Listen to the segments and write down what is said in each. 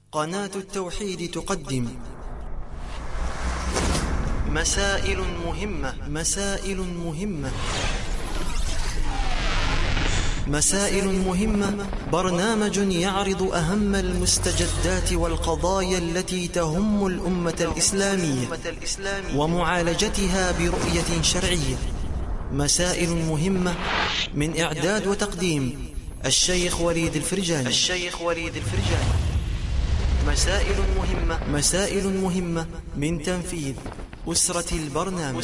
قناة التوحيد تقدم مسائل مهمة، برنامج يعرض أهم المستجدات والقضايا التي تهم الأمة الإسلامية ومعالجتها برؤية شرعية. مسائل مهمة، من إعداد وتقديم الشيخ وليد الفرجاني. مسائل مهمة من تنفيذ أسرة البرنامج.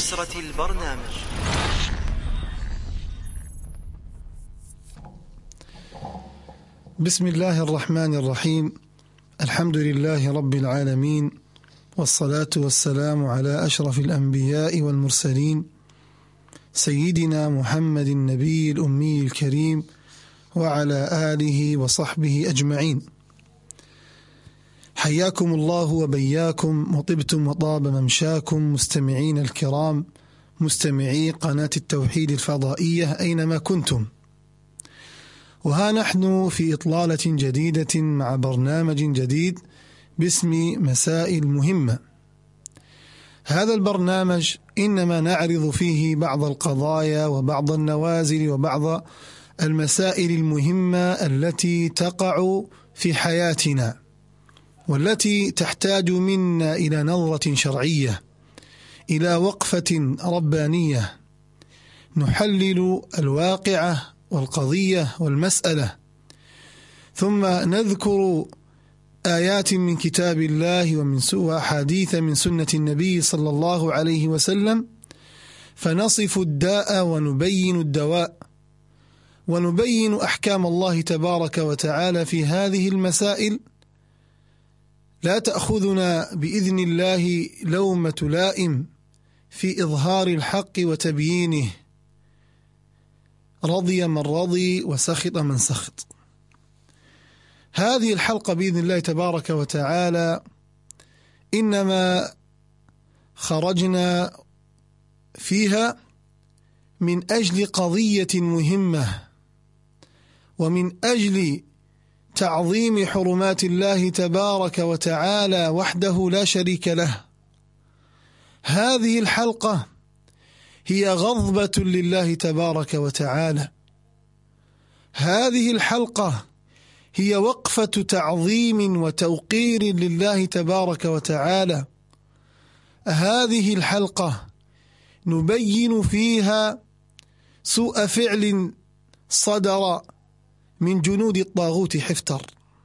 بسم الله الرحمن الرحيم. الحمد لله رب العالمين، والصلاة والسلام على أشرف الأنبياء والمرسلين، سيدنا محمد النبي الأمي الكريم، وعلى آله وصحبه أجمعين. حياكم الله وبياكم، وطبتم وطاب ممشاكم، مستمعين الكرام، مستمعي قناة التوحيد الفضائية أينما كنتم. وها نحن في إطلالة جديدة مع برنامج جديد باسم مسائل مهمة. هذا البرنامج إنما نعرض فيه بعض القضايا وبعض النوازل وبعض المسائل المهمة التي تقع في حياتنا، والتي تحتاج منا إلى نظرة شرعية، إلى وقفة ربانية، نحلل الواقعة والقضية والمسألة، ثم نذكر آيات من كتاب الله وأحاديث من سنة النبي صلى الله عليه وسلم، فنصف الداء ونبين الدواء، ونبين أحكام الله تبارك وتعالى في هذه المسائل. لا تأخذنا بإذن الله لومة لائم في إظهار الحق وتبيينه، رضي من رضي وسخط من سخط. هذه الحلقة بإذن الله تبارك وتعالى إنما خرجنا فيها من أجل قضية مهمة، ومن أجل تعظيم حرمات الله تبارك وتعالى وحده لا شريك له. هذه الحلقة هي غضبة لله تبارك وتعالى. هذه الحلقة هي وقفة تعظيم وتوقير لله تبارك وتعالى. هذه الحلقة نبين فيها سوء فعل صدر من جنود الطاغوت حفتر.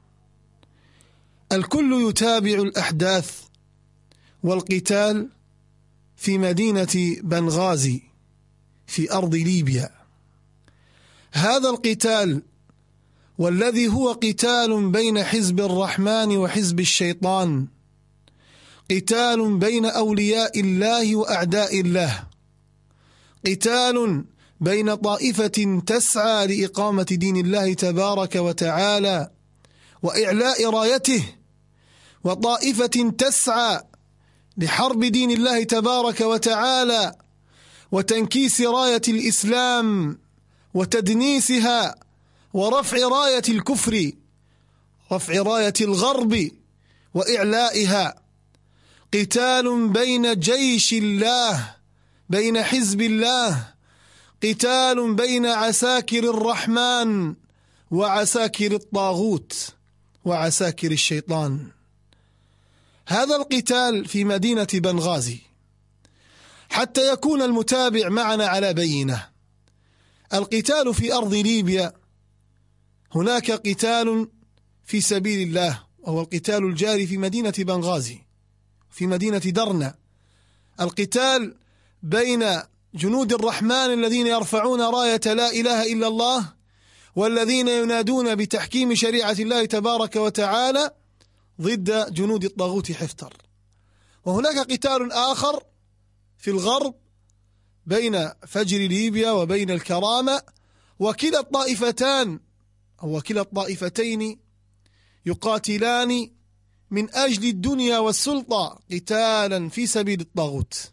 الكل يتابع الأحداث والقتال في مدينة بنغازي في أرض ليبيا. هذا القتال والذي هو قتال بين حزب الرحمن وحزب الشيطان، قتال بين أولياء الله وأعداء الله، قتال بين طائفة تسعى لإقامة دين الله تبارك وتعالى وإعلاء رايته، وطائفة تسعى لحرب دين الله تبارك وتعالى وتنكيس راية الإسلام وتدنيسها ورفع راية الكفر، رفع راية الغرب وإعلائها. قتال بين جيش الله، بين حزب الله، قتال بين عساكر الرحمن وعساكر الطاغوت وعساكر الشيطان. هذا القتال في مدينة بنغازي، حتى يكون المتابع معنا على بينة. القتال في أرض ليبيا، هناك قتال في سبيل الله، وهو القتال الجاري في مدينة بنغازي، في مدينة درنا. القتال بين جنود الرحمن الذين يرفعون راية لا إله إلا الله، والذين ينادون بتحكيم شريعة الله تبارك وتعالى، ضد جنود الطاغوت حفتر. وهناك قتال آخر في الغرب بين فجر ليبيا وبين الكرامة، وكلا الطائفتان أو وكلا الطائفتين يقاتلان من أجل الدنيا والسلطة، قتالا في سبيل الطاغوت.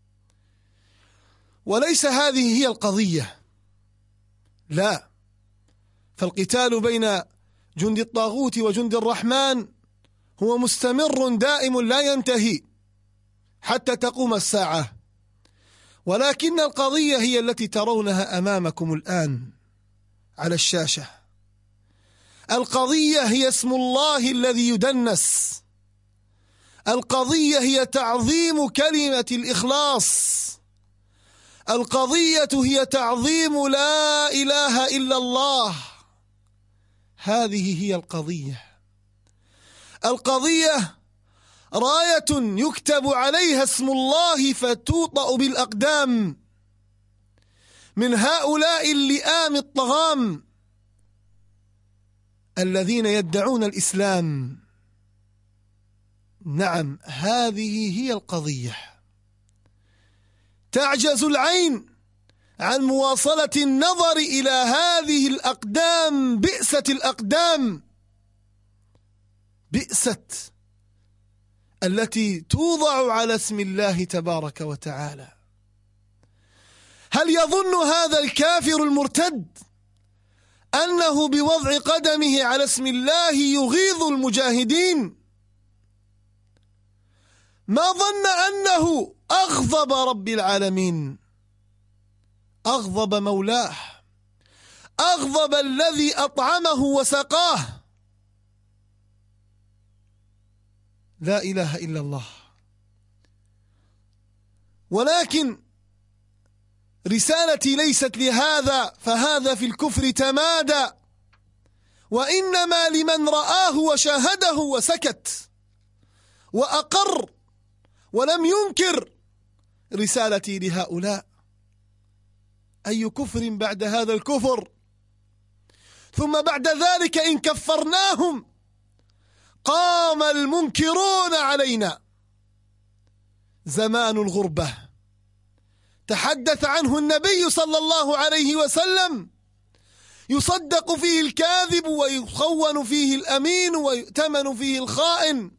وليس هذه هي القضية، لا، فالقتال بين جند الطاغوت وجند الرحمن هو مستمر دائم لا ينتهي حتى تقوم الساعة، ولكن القضية هي التي ترونها أمامكم الآن على الشاشة. القضية هي اسم الله الذي يدنس، القضية هي تعظيم كلمة الإخلاص، القضية هي تعظيم لا إله إلا الله. هذه هي القضية. القضية راية يكتب عليها اسم الله فتوطأ بالأقدام من هؤلاء اللئام الطغام الذين يدعون الإسلام. نعم، هذه هي القضية. تعجز العين عن مواصلة النظر إلى هذه الأقدام، بئست الأقدام، بئست التي توضع على اسم الله تبارك وتعالى. هل يظن هذا الكافر المرتد أنه بوضع قدمه على اسم الله يغيظ المجاهدين؟ ما ظن أنه أغضب رب العالمين، أغضب مولاه، أغضب الذي أطعمه وسقاه. لا إله إلا الله. ولكن رسالتي ليست لهذا، فهذا في الكفر تمادى، وإنما لمن رآه وشاهده وسكت وأقر ولم ينكر. رسالتي لهؤلاء: أي كفر بعد هذا الكفر؟ ثم بعد ذلك إن كفرناهم قام المنكرون علينا. زمان الغربة تحدث عنه النبي صلى الله عليه وسلم، يصدق فيه الكاذب ويخون فيه الأمين ويؤتمن فيه الخائن.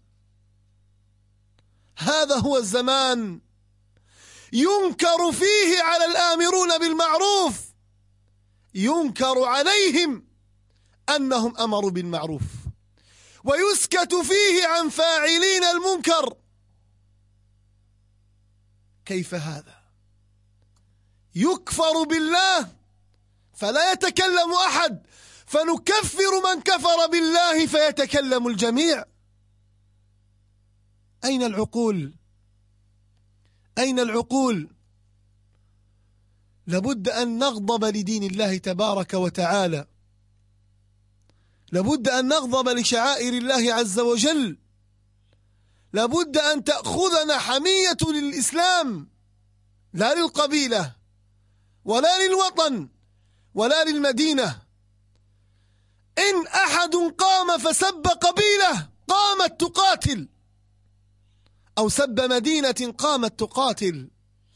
هذا هو الزمان، ينكر فيه على الآمرون بالمعروف، ينكر عليهم أنهم أمروا بالمعروف، ويسكت فيه عن فاعلين المنكر. كيف هذا؟ يكفر بالله فلا يتكلم أحد، فنكفر من كفر بالله فيتكلم الجميع. أين العقول؟ أين العقول؟ لابد أن نغضب لدين الله تبارك وتعالى، لابد أن نغضب لشعائر الله عز وجل، لابد أن تأخذنا حمية للإسلام، لا للقبيلة ولا للوطن ولا للمدينة. إن أحد قام فسب قبيلة قامت تقاتل، أو سب مدينة قامت تقاتل.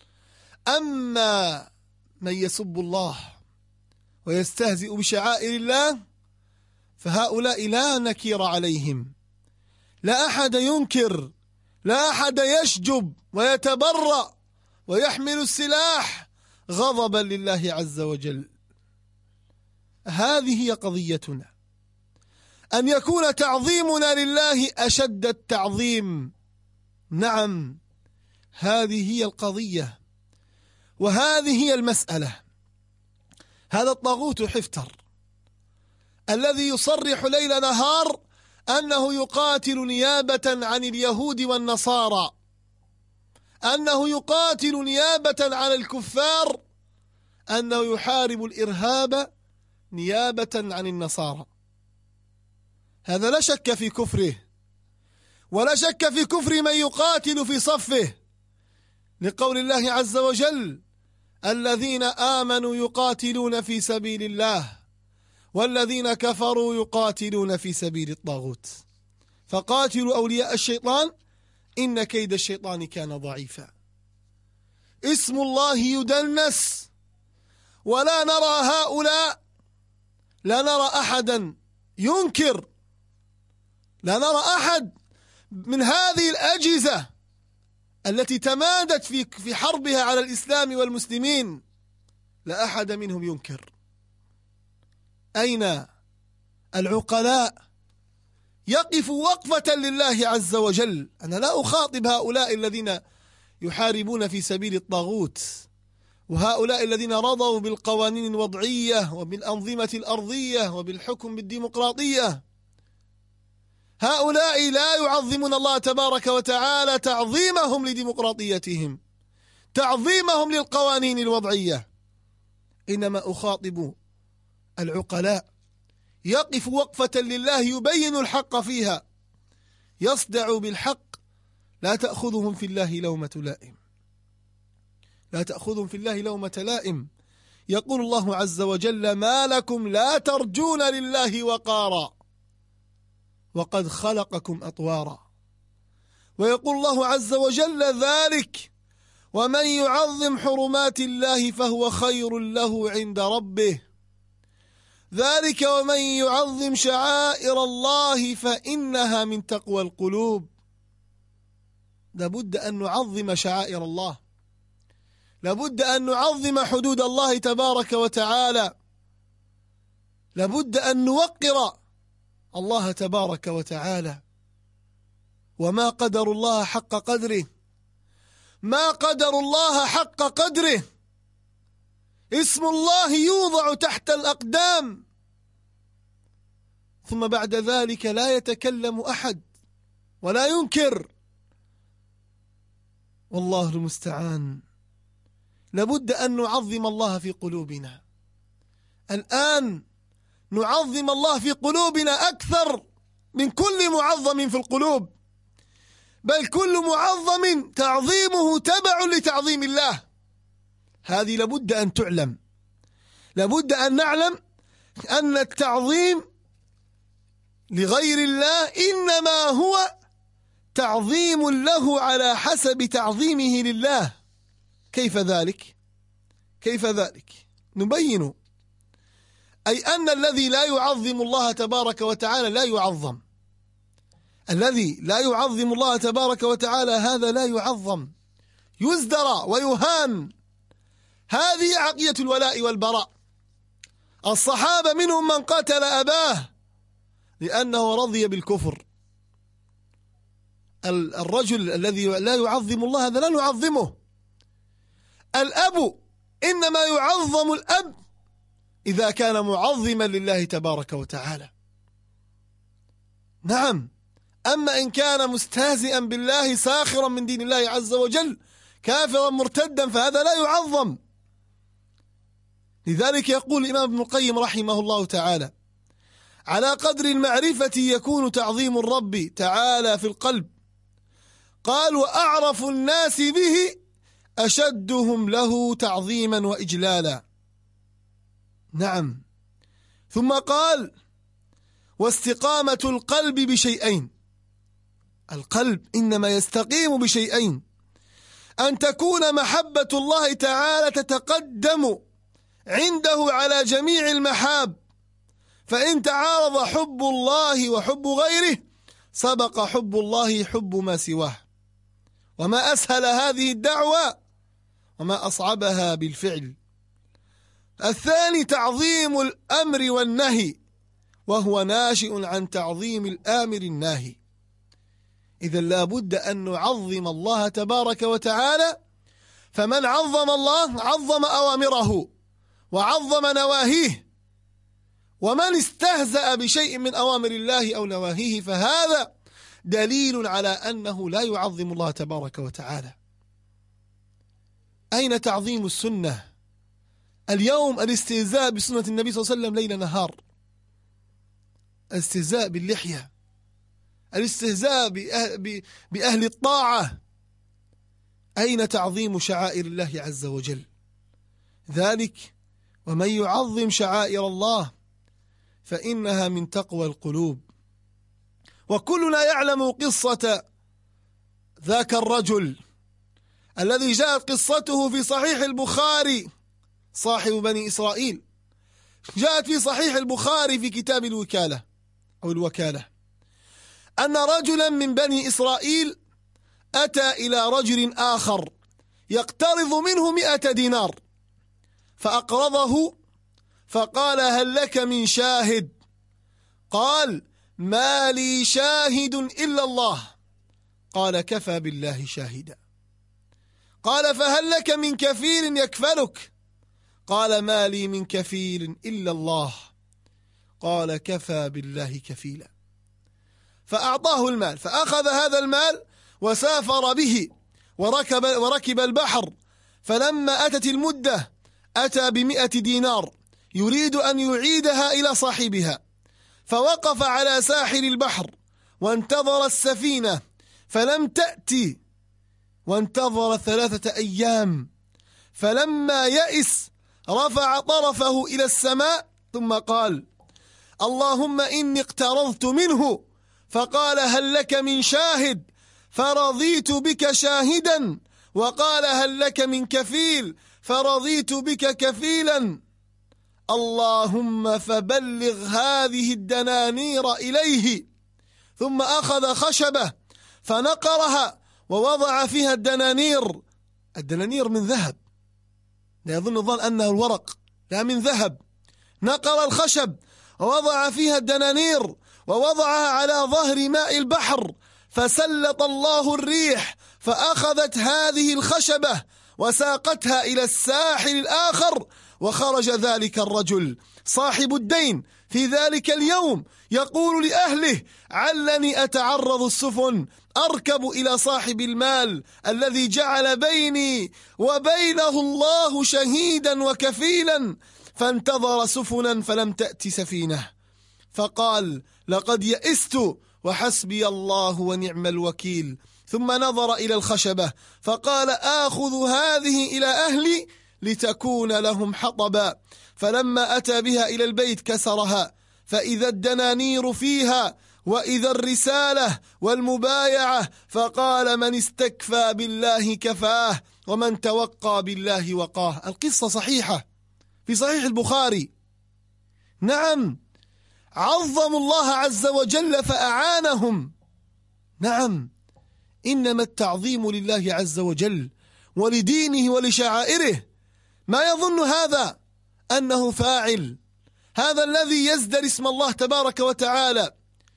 أما من يسب الله ويستهزئ بشعائر الله فهؤلاء لا نكير عليهم، لا أحد ينكر، لا أحد يشجب ويتبرأ ويحمل السلاح غضبا لله عز وجل. هذه هي قضيتنا، أن يكون تعظيمنا لله أشد التعظيم. نعم، هذه هي القضية، وهذه هي المسألة. هذا الطاغوت حفتر الذي يصرح ليل نهار أنه يقاتل نيابة عن اليهود والنصارى، أنه يقاتل نيابة عن الكفار، أنه يحارب الإرهاب نيابة عن النصارى. هذا لا شك في كفره، ولا شك في كفر من يقاتل في صفه، لقول الله عز وجل: الذين آمنوا يقاتلون في سبيل الله والذين كفروا يقاتلون في سبيل الطاغوت فقاتلوا أولياء الشيطان إن كيد الشيطان كان ضعيفا. اسم الله يدنس، ولا نرى هؤلاء، لا نرى أحدا ينكر، لا نرى أحد من هذه الأجهزة التي تمادت في حربها على الإسلام والمسلمين، لا أحد منهم ينكر. أين العقلاء يقف وقفة لله عز وجل. أنا لا أخاطب هؤلاء الذين يحاربون في سبيل الطاغوت، وهؤلاء الذين رضوا بالقوانين الوضعية وبالأنظمة الأرضية وبالحكم بالديمقراطية. هؤلاء لا يعظمون الله تبارك وتعالى تعظيمهم لديمقراطيتهم، تعظيمهم للقوانين الوضعية. إنما أخاطب العقلاء يقف وقفة لله يبين الحق فيها، يصدع بالحق، لا تأخذهم في الله لومة لائم، لا تأخذهم في الله لومة لائم. يقول الله عز وجل: ما لكم لا ترجون لله وقارا وقد خلقكم أطوارا. ويقول الله عز وجل: ذلك ومن يعظم حرمات الله فهو خير له عند ربه، ذلك ومن يعظم شعائر الله فإنها من تقوى القلوب. لابد أن نعظم شعائر الله، لابد أن نعظم حدود الله تبارك وتعالى، لابد أن نوقر الله تبارك وتعالى. وما قدر الله حق قدره، ما قدر الله حق قدره. اسم الله يوضع تحت الأقدام، ثم بعد ذلك لا يتكلم أحد ولا ينكر، والله المستعان. لابد أن نعظم الله في قلوبنا. الآن نعظم الله في قلوبنا أكثر من كل معظم في القلوب، بل كل معظم تعظيمه تبع لتعظيم الله. هذه لابد أن تعلم، لابد أن نعلم أن التعظيم لغير الله إنما هو تعظيم له على حسب تعظيمه لله. كيف ذلك؟ كيف ذلك؟ نبين. أي أن الذي لا يعظم الله تبارك وتعالى لا يعظم، الذي لا يعظم الله تبارك وتعالى هذا لا يعظم، يزدرى ويهان. هذه عقيدة الولاء والبراء. الصحابة منهم من قتل أباه لأنه رضي بالكفر. الرجل الذي لا يعظم الله هذا لا نعظمه. الأب إنما يعظم الأب إذا كان معظما لله تبارك وتعالى. نعم، أما إن كان مستهزئا بالله ساخرا من دين الله عز وجل كافرا مرتدا فهذا لا يعظم. لذلك يقول الإمام ابن القيم رحمه الله تعالى: على قدر المعرفة يكون تعظيم الرب تعالى في القلب. قال: وأعرف الناس به أشدهم له تعظيما وإجلالا. نعم. ثم قال: واستقامة القلب بشيئين. القلب إنما يستقيم بشيئين: أن تكون محبة الله تعالى تتقدم عنده على جميع المحاب، فإن تعارض حب الله وحب غيره سبق حب الله حب ما سواه. وما أسهل هذه الدعوة وما أصعبها بالفعل. الثاني تعظيم الأمر والنهي، وهو ناشئ عن تعظيم الآمر الناهي. إذا لا بد أن نعظم الله تبارك وتعالى. فمن عظم الله عظم أوامره وعظم نواهيه، ومن استهزأ بشيء من أوامر الله أو نواهيه فهذا دليل على أنه لا يعظم الله تبارك وتعالى. أين تعظيم السنة؟ اليوم الاستهزاء بسنة النبي صلى الله عليه وسلم ليل نهار، الاستهزاء باللحية، الاستهزاء بأهل الطاعة. أين تعظيم شعائر الله عز وجل؟ ذلك ومن يعظم شعائر الله فإنها من تقوى القلوب. وكلنا يعلم قصة ذاك الرجل الذي جاءت قصته في صحيح البخاري، صاحب بني إسرائيل، جاءت في صحيح البخاري في كتاب الوكالة أو الوكالة، أن رجلا من بني إسرائيل أتى إلى رجل آخر يقترض منه 100 دينار، فأقرضه، فقال: هل لك من شاهد؟ قال: ما لي شاهد إلا الله. قال كفى بالله شاهدا. قال فهل لك من كفيل يكفلك؟ قال ما لي من كفيل إلا الله. قال كفى بالله كفيلا. فأعطاه المال، فأخذ هذا المال وسافر به وركب البحر. فلما أتت المدة أتى ب100 دينار يريد أن يعيدها إلى صاحبها، فوقف على ساحل البحر وانتظر السفينة فلم تأتي، وانتظر 3 أيام. فلما يئس رفع طرفه إلى السماء ثم قال اللهم إني اقترضت منه، فقال هل لك من شاهد؟ فرضيت بك شاهدا. وقال هل لك من كفيل؟ فرضيت بك كفيلا. اللهم فبلغ هذه الدنانير إليه. ثم أخذ خشبة فنقرها ووضع فيها الدنانير من ذهب، لا يظن الظن أنه الورق، لا من ذهب. نقر الخشب ووضع فيها الدنانير ووضعها على ظهر ماء البحر، فسلط الله الريح فأخذت هذه الخشبة وساقتها إلى الساحل الآخر. وخرج ذلك الرجل صاحب الدين في ذلك اليوم يقول لأهله علني أتعرض السفن أركب إلى صاحب المال الذي جعل بيني وبينه الله شهيدا وكفيلا. فانتظر سفنا فلم تأت سفينة، فقال لقد يئست وحسبي الله ونعم الوكيل. ثم نظر إلى الخشبة فقال آخذ هذه إلى أهلي لتكون لهم حطبا. فلما أتى بها إلى البيت كسرها، فإذا الدنانير فيها وإذا الرسالة والمبايعة. فقال من استكفى بالله كفاه ومن توقى بالله وقاه. القصة صحيحة في صحيح البخاري. نعم، عظموا الله عز وجل فأعانهم. نعم، إنما التعظيم لله عز وجل ولدينه ولشعائره. ما يظن هذا أنه فاعل، هذا الذي يزدر اسم الله تبارك وتعالى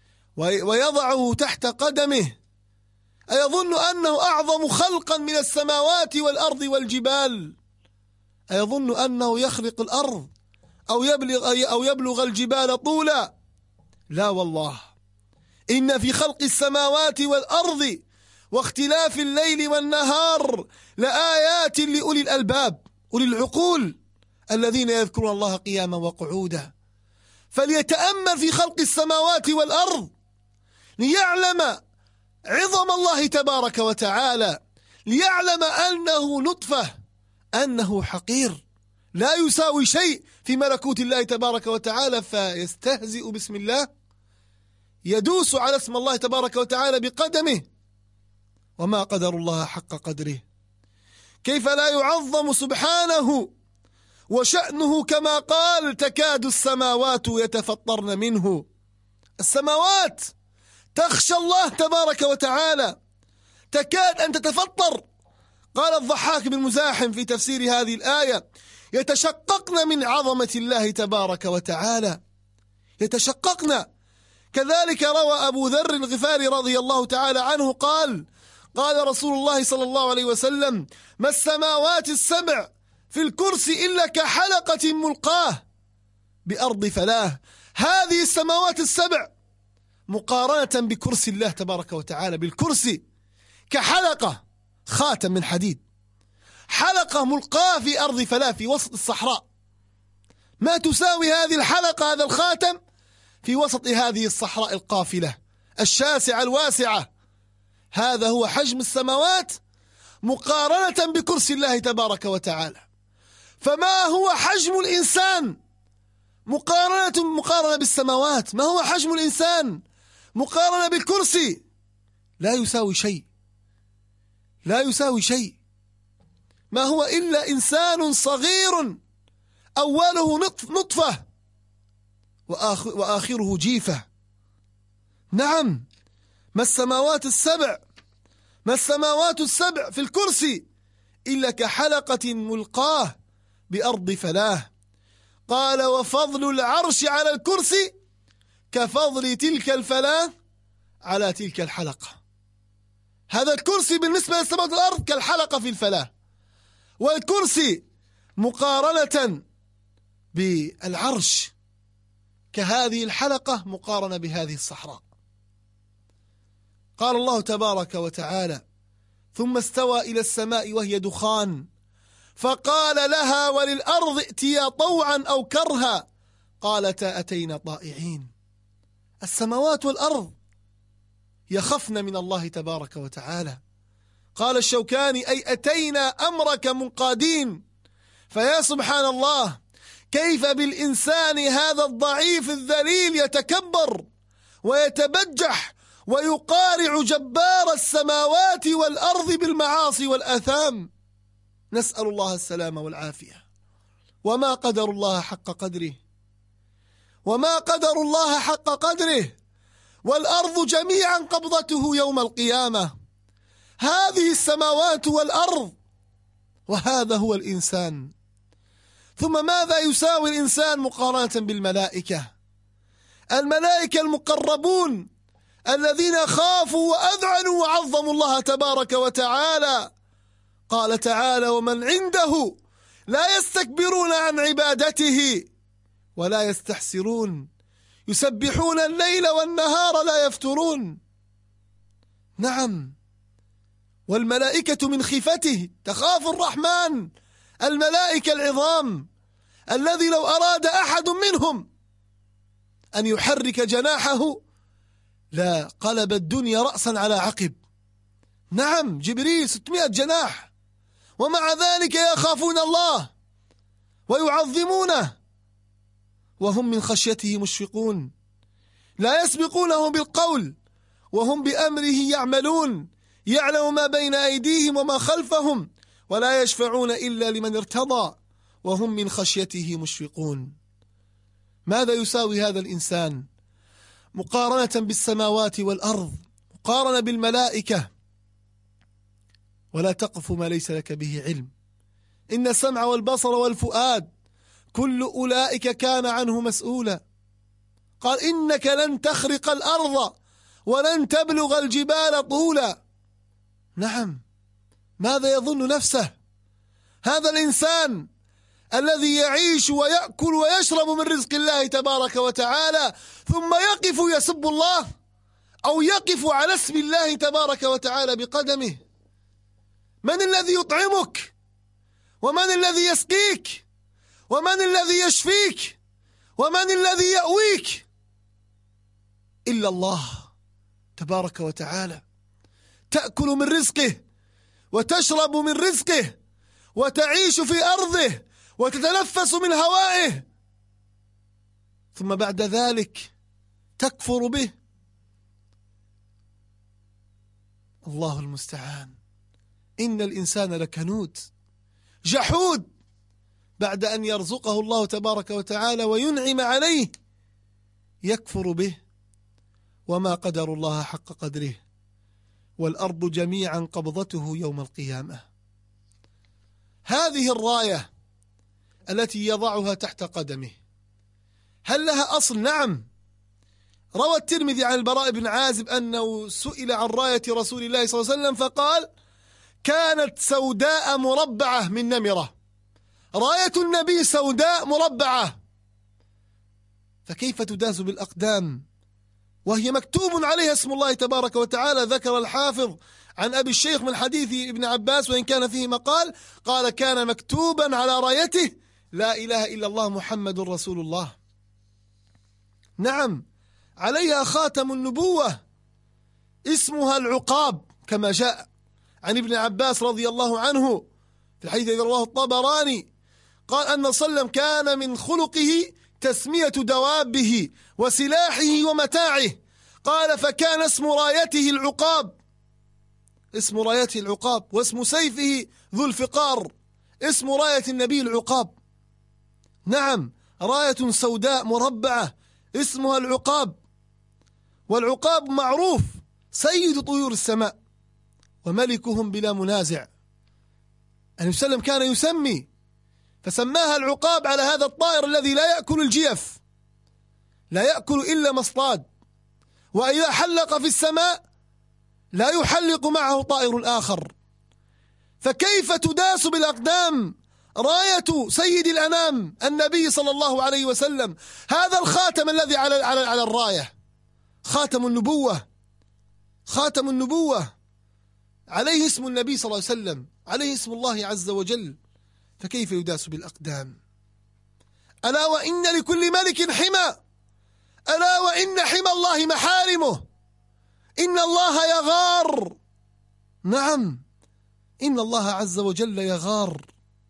ويضعه تحت قدمه، أيظن أنه أعظم خلقا من السماوات والأرض والجبال؟ أيظن أنه يخلق الأرض أو يبلغ الجبال طولا؟ لا والله، إن في خلق السماوات والأرض واختلاف الليل والنهار لآيات لأولي الألباب، أولي العقول الذين يذكرون الله قياما وقعودا. فليتأمل في خلق السماوات والأرض ليعلم عظم الله تبارك وتعالى، ليعلم أنه نطفة، أنه حقير لا يساوي شيء في ملكوت الله تبارك وتعالى. فيستهزئ باسم الله، يدوس على اسم الله تبارك وتعالى بقدمه. وما قدر الله حق قدره. كيف لا يعظم سبحانه وشأنه كما قال تكاد السماوات يتفطرن منه. السماوات تخشى الله تبارك وتعالى، تكاد أن تتفطر. قال الضحاك بن مزاحم في تفسير هذه الآية يتشققن من عظمة الله تبارك وتعالى، يتشققن. كذلك روى أبو ذر الغفاري رضي الله تعالى عنه قال رسول الله صلى الله عليه وسلم ما السماوات السبع في الكرسي إلا كحلقة ملقاه بأرض فلاه. هذه السماوات السبع مقارنة بكرسي الله تبارك وتعالى، بالكرسي كحلقة، خاتم من حديد، حلقة ملقاه في أرض فلاه في وسط الصحراء. ما تساوي هذه الحلقة، هذا الخاتم في وسط هذه الصحراء القافلة الشاسعة الواسعة. هذا هو حجم السماوات مقارنة بكرسي الله تبارك وتعالى. فما هو حجم الإنسان مقارنة بالسماوات؟ ما هو حجم الإنسان مقارنة بالكرسي؟ لا يساوي شيء، لا يساوي شيء. ما هو إلا إنسان صغير أوله نطفة وآخره جيفة. نعم، ما السماوات السبع في الكرسي إلا كحلقة ملقاه بأرض فلاه. قال وفضل العرش على الكرسي كفضل تلك الفلاة على تلك الحلقة. هذا الكرسي بالنسبة للسماوات والأرض كالحلقة في الفلاة، والكرسي مقارنة بالعرش كهذه الحلقة مقارنة بهذه الصحراء. قال الله تبارك وتعالى: ثم استوى إلى السماء وهي دخان فقال لها وللأرض ائتيا طوعا أو كرها قالتا أتينا طائعين. السماوات والأرض يخفن من الله تبارك وتعالى. قال الشوكاني: أي أتينا أمرك منقادين. فيا سبحان الله، كيف بالإنسان هذا الضعيف الذليل يتكبر ويتبجح ويقارع جبار السماوات والأرض بالمعاصي والآثام. نسأل الله السلامة والعافية. وما قدر الله حق قدره، وما قدر الله حق قدره. والأرض جميعا قبضته يوم القيامة. هذه السماوات والأرض، وهذا هو الإنسان. ثم ماذا يساوي الإنسان مقارنة بالملائكة؟ الملائكة المقربون الذين خافوا وأذعنوا وعظموا الله تبارك وتعالى. قال تعالى: ومن عنده لا يستكبرون عن عبادته ولا يستحسرون يسبحون الليل والنهار لا يفترون. نعم، والملائكة من خفته تخاف الرحمن، الملائكة العظام الذي لو أراد أحد منهم أن يحرك جناحه لا قلب الدنيا رأسا على عقب. نعم، جبريل 600 جناح، ومع ذلك يخافون الله ويعظمونه وهم من خشيته مشفقون. لا يسبقونه بالقول وهم بأمره يعملون. يعلم ما بين أيديهم وما خلفهم ولا يشفعون إلا لمن ارتضى وهم من خشيته مشفقون. ماذا يساوي هذا الإنسان مقارنة بالسماوات والأرض، مقارنة بالملائكة؟ ولا تقف ما ليس لك به علم، إن السمع والبصر والفؤاد كل أولئك كان عنه مسؤولا. قال: إنك لن تخرق الأرض ولن تبلغ الجبال طولا. نعم، ماذا يظن نفسه هذا الإنسان الذي يعيش ويأكل ويشرب من رزق الله تبارك وتعالى، ثم يقف يسب الله أو يقف على اسم الله تبارك وتعالى بقدمه؟ من الذي يطعمك؟ ومن الذي يسقيك؟ ومن الذي يشفيك؟ ومن الذي يأويك إلا الله تبارك وتعالى. تأكل من رزقه وتشرب من رزقه وتعيش في أرضه وتتنفس من هوائه، ثم بعد ذلك تكفر به. الله المستعان. إن الإنسان لكنود جحود بعد أن يرزقه الله تبارك وتعالى وينعم عليه يكفر به. وما قدر الله حق قدره والأرض جميعا قبضته يوم القيامة. هذه الراية التي يضعها تحت قدمه هل لها أصل؟ نعم. روى الترمذي عن البراء بن عازب أنه سئل عن راية رسول الله صلى الله عليه وسلم فقال: كانت سوداء مربعة من نمرة. راية النبي سوداء مربعة، فكيف تداس بالأقدام وهي مكتوب عليها اسم الله تبارك وتعالى؟ ذكر الحافظ عن أبي الشيخ من حديث ابن عباس وإن كان فيه مقال، قال: كان مكتوبا على رايته لا إله إلا الله محمد رسول الله. نعم، عليها خاتم النبوة اسمها العقاب كما جاء عن ابن عباس رضي الله عنه في الحديث الذي رواه الطبراني، قال أن صلى الله عليه وسلم كان من خلقه تسمية دوابه وسلاحه ومتاعه. قال: فكان اسم رايته العقاب، اسم رايته العقاب، واسم سيفه ذو الفقار، اسم راية النبي العقاب. نعم، راية سوداء مربعة اسمها العقاب. والعقاب معروف سيد طيور السماء وملكهم بلا منازع. النبي صلى الله عليه وسلم كان يسمي فسماها العقاب على هذا الطائر الذي لا يأكل الجيف، لا يأكل إلا ما اصطاد، وإذا حلق في السماء لا يحلق معه طائر آخر. فكيف تداس بالأقدام راية سيد الأنام النبي صلى الله عليه وسلم، هذا الخاتم الذي على الراية، خاتم النبوة، خاتم النبوة، عليه اسم النبي صلى الله عليه وسلم، عليه اسم الله عز وجل، فكيف يداس بالأقدام؟ ألا وإن لكل ملك حمى، ألا وإن حمى الله محارمه، إن الله يغار، نعم إن الله عز وجل يغار.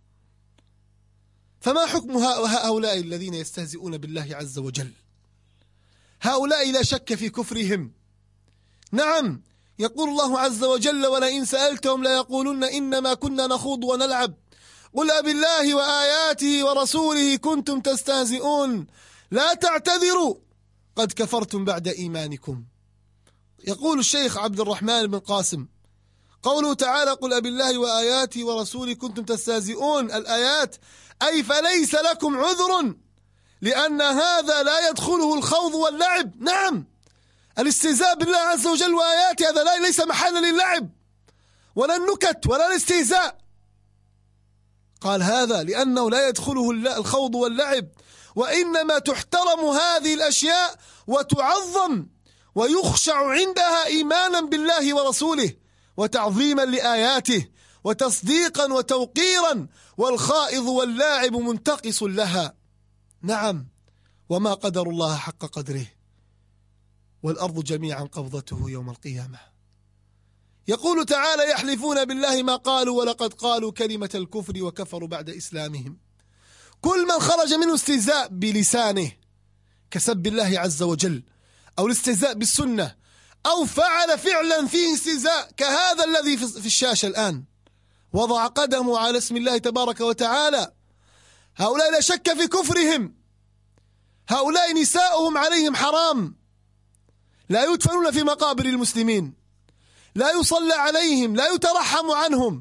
فما حكم هؤلاء الذين يستهزئون بالله عز وجل؟ هؤلاء لا شك في كفرهم. نعم يقول الله عز وجل: ولئن سألتهم ليقولن إنما كنا نخوض ونلعب قل أبالله وآياته ورسوله كنتم تستهزئون لا تعتذروا قد كفرتم بعد إيمانكم. يقول الشيخ عبد الرحمن بن قاسم: قوله تعالى: قل أبالله وآياته ورسوله كنتم تستهزئون، الآيات أي فليس لكم عذر، لأن هذا لا يدخله الخوض واللعب. نعم الاستهزاء بالله عز وجل وآياته هذا ليس محلا للعب ولا النكت ولا الاستهزاء. قال هذا لأنه لا يدخله الخوض واللعب، وإنما تحترم هذه الأشياء وتعظم ويخشع عندها إيمانا بالله ورسوله وتعظيما لآياته وتصديقا وتوقيرا، والخائض واللاعب منتقص لها. نعم وما قدر الله حق قدره، والأرض جميعا قبضته يوم القيامة. يقول تعالى: يحلفون بالله ما قالوا ولقد قالوا كلمة الكفر وكفروا بعد إسلامهم. كل من خرج منه استهزاء بلسانه كسب الله عز وجل، أو الاستهزاء بالسنة، أو فعل فعلا فيه استهزاء كهذا الذي في الشاشة الآن، وضع قدمه على اسم الله تبارك وتعالى، هؤلاء لا شك في كفرهم. هؤلاء نساؤهم عليهم حرام، لا يدفنون في مقابر المسلمين، لا يصلى عليهم، لا يترحم عنهم،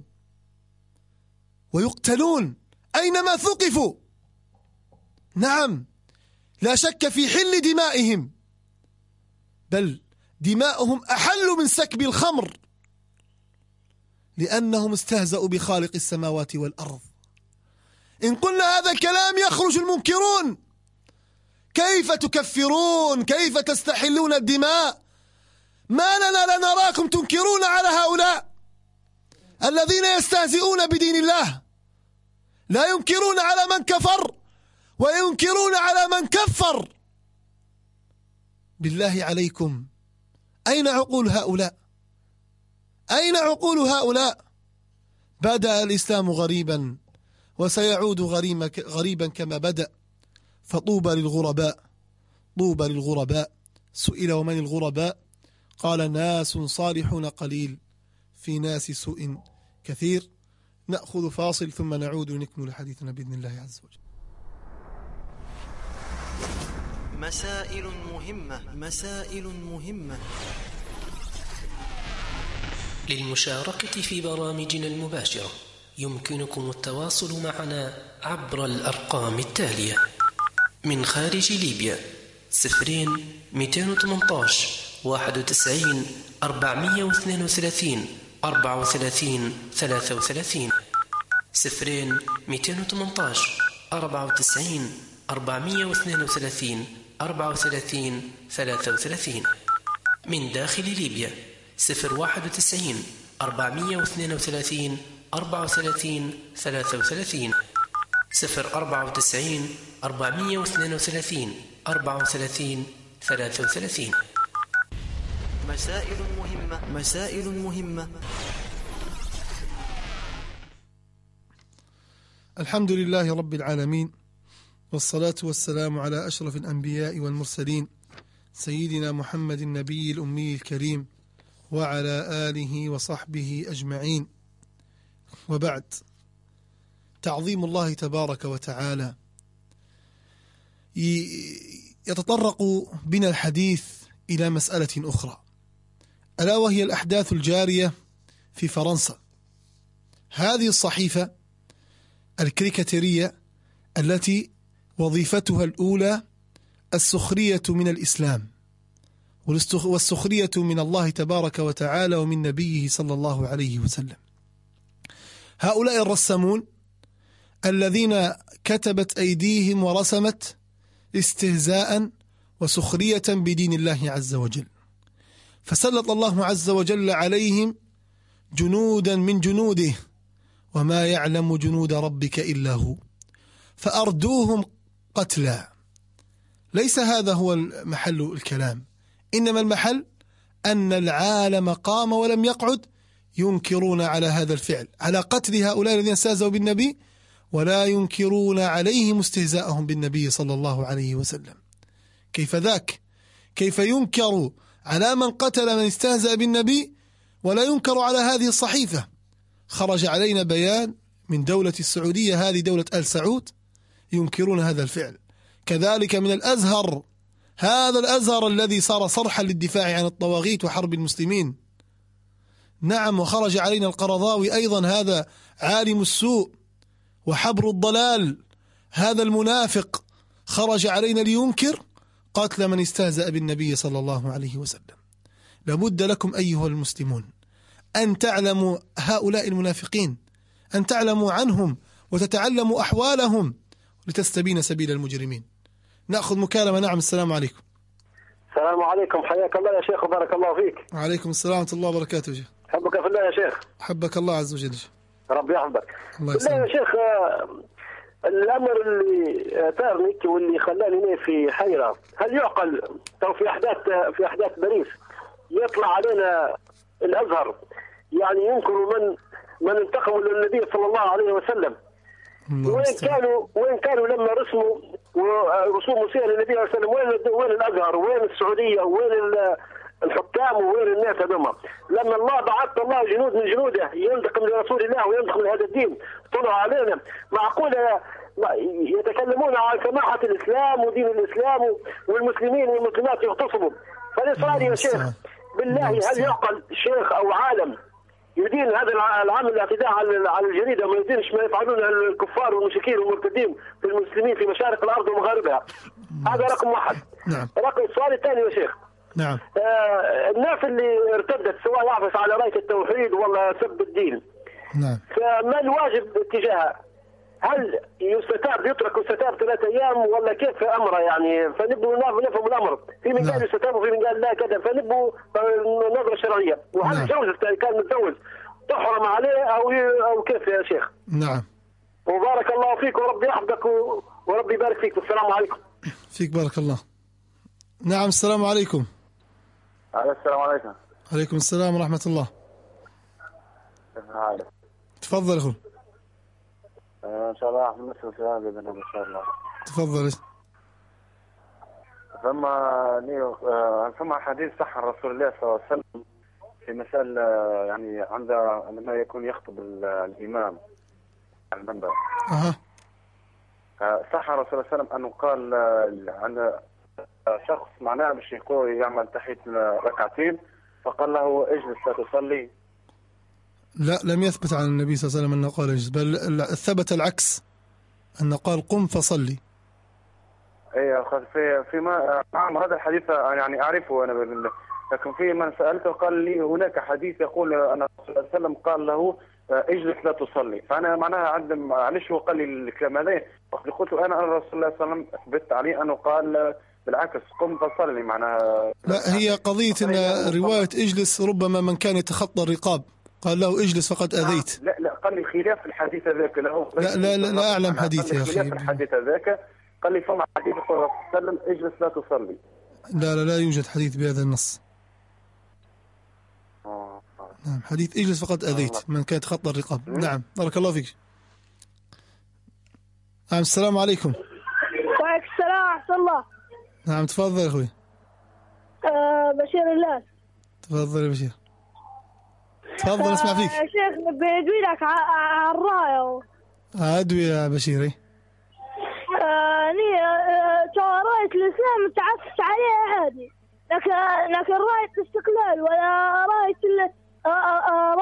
ويقتلون أينما ثقفوا. نعم لا شك في حل دمائهم، بل دماؤهم أحل من سكب الخمر، لأنهم استهزأوا بخالق السماوات والأرض. إن قلنا هذا الكلام يخرج المنكرون: كيف تكفرون؟ كيف تستحلون الدماء؟ ما لنا لا نراكم تنكرون على هؤلاء الذين يستهزئون بدين الله، لا ينكرون على من كفر وينكرون على من كفر. بالله عليكم أين عقول هؤلاء؟ أين عقول هؤلاء؟ بدأ الإسلام غريبا وسيعود غريبا كما بدأ، فطوبى للغرباء، طوبى للغرباء. سئل: ومن الغرباء؟ قال: ناس صالحون قليل في ناس سوء كثير. نأخذ فاصل ثم نعود ونكمل حديثنا بإذن الله عز وجل. مسائل مهمة. للمشاركة في برامجنا المباشرة يمكنكم التواصل معنا عبر الأرقام التالية: من خارج ليبيا 0218 91 432 34 33 0218 94 432 34 33. من داخل ليبيا 091 432 34 33 094 432 34 33. مسائل مهمة. الحمد لله رب العالمين، والصلاة والسلام على أشرف الأنبياء والمرسلين سيدنا محمد النبي الأمي الكريم وعلى آله وصحبه أجمعين. وبعد، تعظيم الله تبارك وتعالى يتطرق بنا الحديث إلى مسألة أخرى، ألا وهي الأحداث الجارية في فرنسا. هذه الصحيفة الكاريكاتيرية التي وظيفتها الأولى السخرية من الإسلام، والسخرية من الله تبارك وتعالى ومن نبيه صلى الله عليه وسلم. هؤلاء الرسامون الذين كتبت أيديهم ورسمت استهزاء وسخرية بدين الله عز وجل، فسلط الله عز وجل عليهم جنودا من جنوده، وما يعلم جنود ربك إلا هو، فأردوهم قتلا. ليس هذا هو محل الكلام، إنما المحل أن العالم قام ولم يقعد ينكرون على هذا الفعل، على قتل هؤلاء الذين استهزأوا بالنبي، ولا ينكرون عليهم استهزاءهم بالنبي صلى الله عليه وسلم. كيف ذاك؟ كيف ينكر على من قتل من استهزأ بالنبي ولا ينكر على هذه الصحيفة؟ خرج علينا بيان من دولة السعودية، هذه دولة آل سعود، ينكرون هذا الفعل. كذلك من الأزهر، هذا الأزهر الذي صار صرحا للدفاع عن الطواغيت وحرب المسلمين. نعم، وخرج علينا القرضاوي أيضا، هذا عالم السوء وحبر الضلال، هذا المنافق خرج علينا لينكر قتل من استهزأ بالنبي صلى الله عليه وسلم. لابد لكم أيها المسلمون أن تعلموا هؤلاء المنافقين، أن تعلموا عنهم وتتعلموا أحوالهم لتستبين سبيل المجرمين. نأخذ مكالمة. نعم، السلام عليكم. السلام عليكم، حياك الله يا شيخ وبارك الله فيك. وعليكم السلام ورحمة الله وبركاته. شيخ حبك في الله يا شيخ. حبك الله عز وجل. ربي يحفظك. الله بالله يا شيخ، الأمر اللي تارني واللي خلاني في حيرة، هل يعقل تو في أحداث باريس يطلع علينا الأزهر يعني ينكروا من انتقموا للنبي صلى الله عليه وسلم، وين كانوا لما رسموا ورسوم مسيئة للنبي صلى الله عليه وسلم؟ وين الأزهر وين السعودية وين الحكام وين الناس هذوما؟ لما الله بعث الله جنود من جنوده ينتقم لرسول الله وينتقم لهذا الدين، طلعوا علينا. معقولة يتكلمون عن سماحة الإسلام ودين الإسلام والمسلمين والمسلمات يغتصبوا؟ فالإصرار يا شيخ بالله، هل يعقل شيخ أو عالم يدين هذا العمل الاعتداء على الجريدة ما يدينش ما يفعلون الكفار والمشركين والمرتدين في المسلمين في مشارق الأرض ومغاربها؟ هذا رقم واحد. نعم. السؤال الثاني يا شيخ، نعم، الناس اللي ارتدت سواء يعرف على راية التوحيد ولا سب الدين، نعم، فما الواجب اتجاهها؟ هل يترك يستتاب 3 أيام ولا كيف أمره يعني؟ فنبغوا نفهم الأمر، في من قال يستتاب وفي من قال لا كذا، فنبغوا نظرة شرعية. وهل الزوج كان متزوج تحرم عليه أو كيف يا شيخ؟ نعم. وبارك الله فيك وربي يحفظك وربي يبارك فيك. السلام عليكم. فيك بارك الله. نعم، السلام عليكم. السلام عليكم. عليكم السلام ورحمة الله. تفضل أخو. إن شاء الله أحمد نسأل سؤال بإذن الله إن شاء الله. تفضل. ثم حديث صح عن رسول الله صلى الله عليه وسلم في مسألة يعني عندما يكون يخطب الإمام على المنبر. صح عن رسول الله صلى الله عليه وسلم أنه قال عن شخص معناه باش يقول يعمل تحية ركعتين فقال له اجلس لا تصلي. لا، لم يثبت عن النبي صلى الله عليه وسلم أنه قال اجلس، بل ثبت العكس أنه قال قم فصلي. اي في ما هذا الحديث يعني اعرفه انا، لكن في من سالته قال لي هناك حديث يقول ان الرسول صلى الله عليه وسلم قال له اجلس لا تصلي، فانا معناها معلش هو قال لي الكلام هذا، وقت قلت انا الرسول صلى الله عليه وسلم اثبت عليه انه قال بالعكس قم فصلي معناها. لا، هي قضيه ان روايه اجلس ربما من كان يتخطى الرقاب قال له اجلس فقد اذيت. لا قال لي خلاف الحديث هذاك له. لا اعلم حديث يا اخي. خلاف الحديث هذاك قال لي فما حديث يقول الرسول صلى الله عليه وسلم اجلس لا تصلي. لا يوجد حديث بهذا النص. نعم، حديث اجلس فقد أذيت من كان يتخطى الرقاب. نعم، بارك الله فيك. نعم، السلام عليكم. وعليكم السلام ورحمة الله. نعم، تفضل يا أخوي. بشير الله. تفضل يا بشير. تفضل اسمع فيك. يا شيخ بيدوي لك على الراية. أدوي يا بشيري. راية الإسلام تعكس عليها عادي، لكن راية الاستقلال ولا راية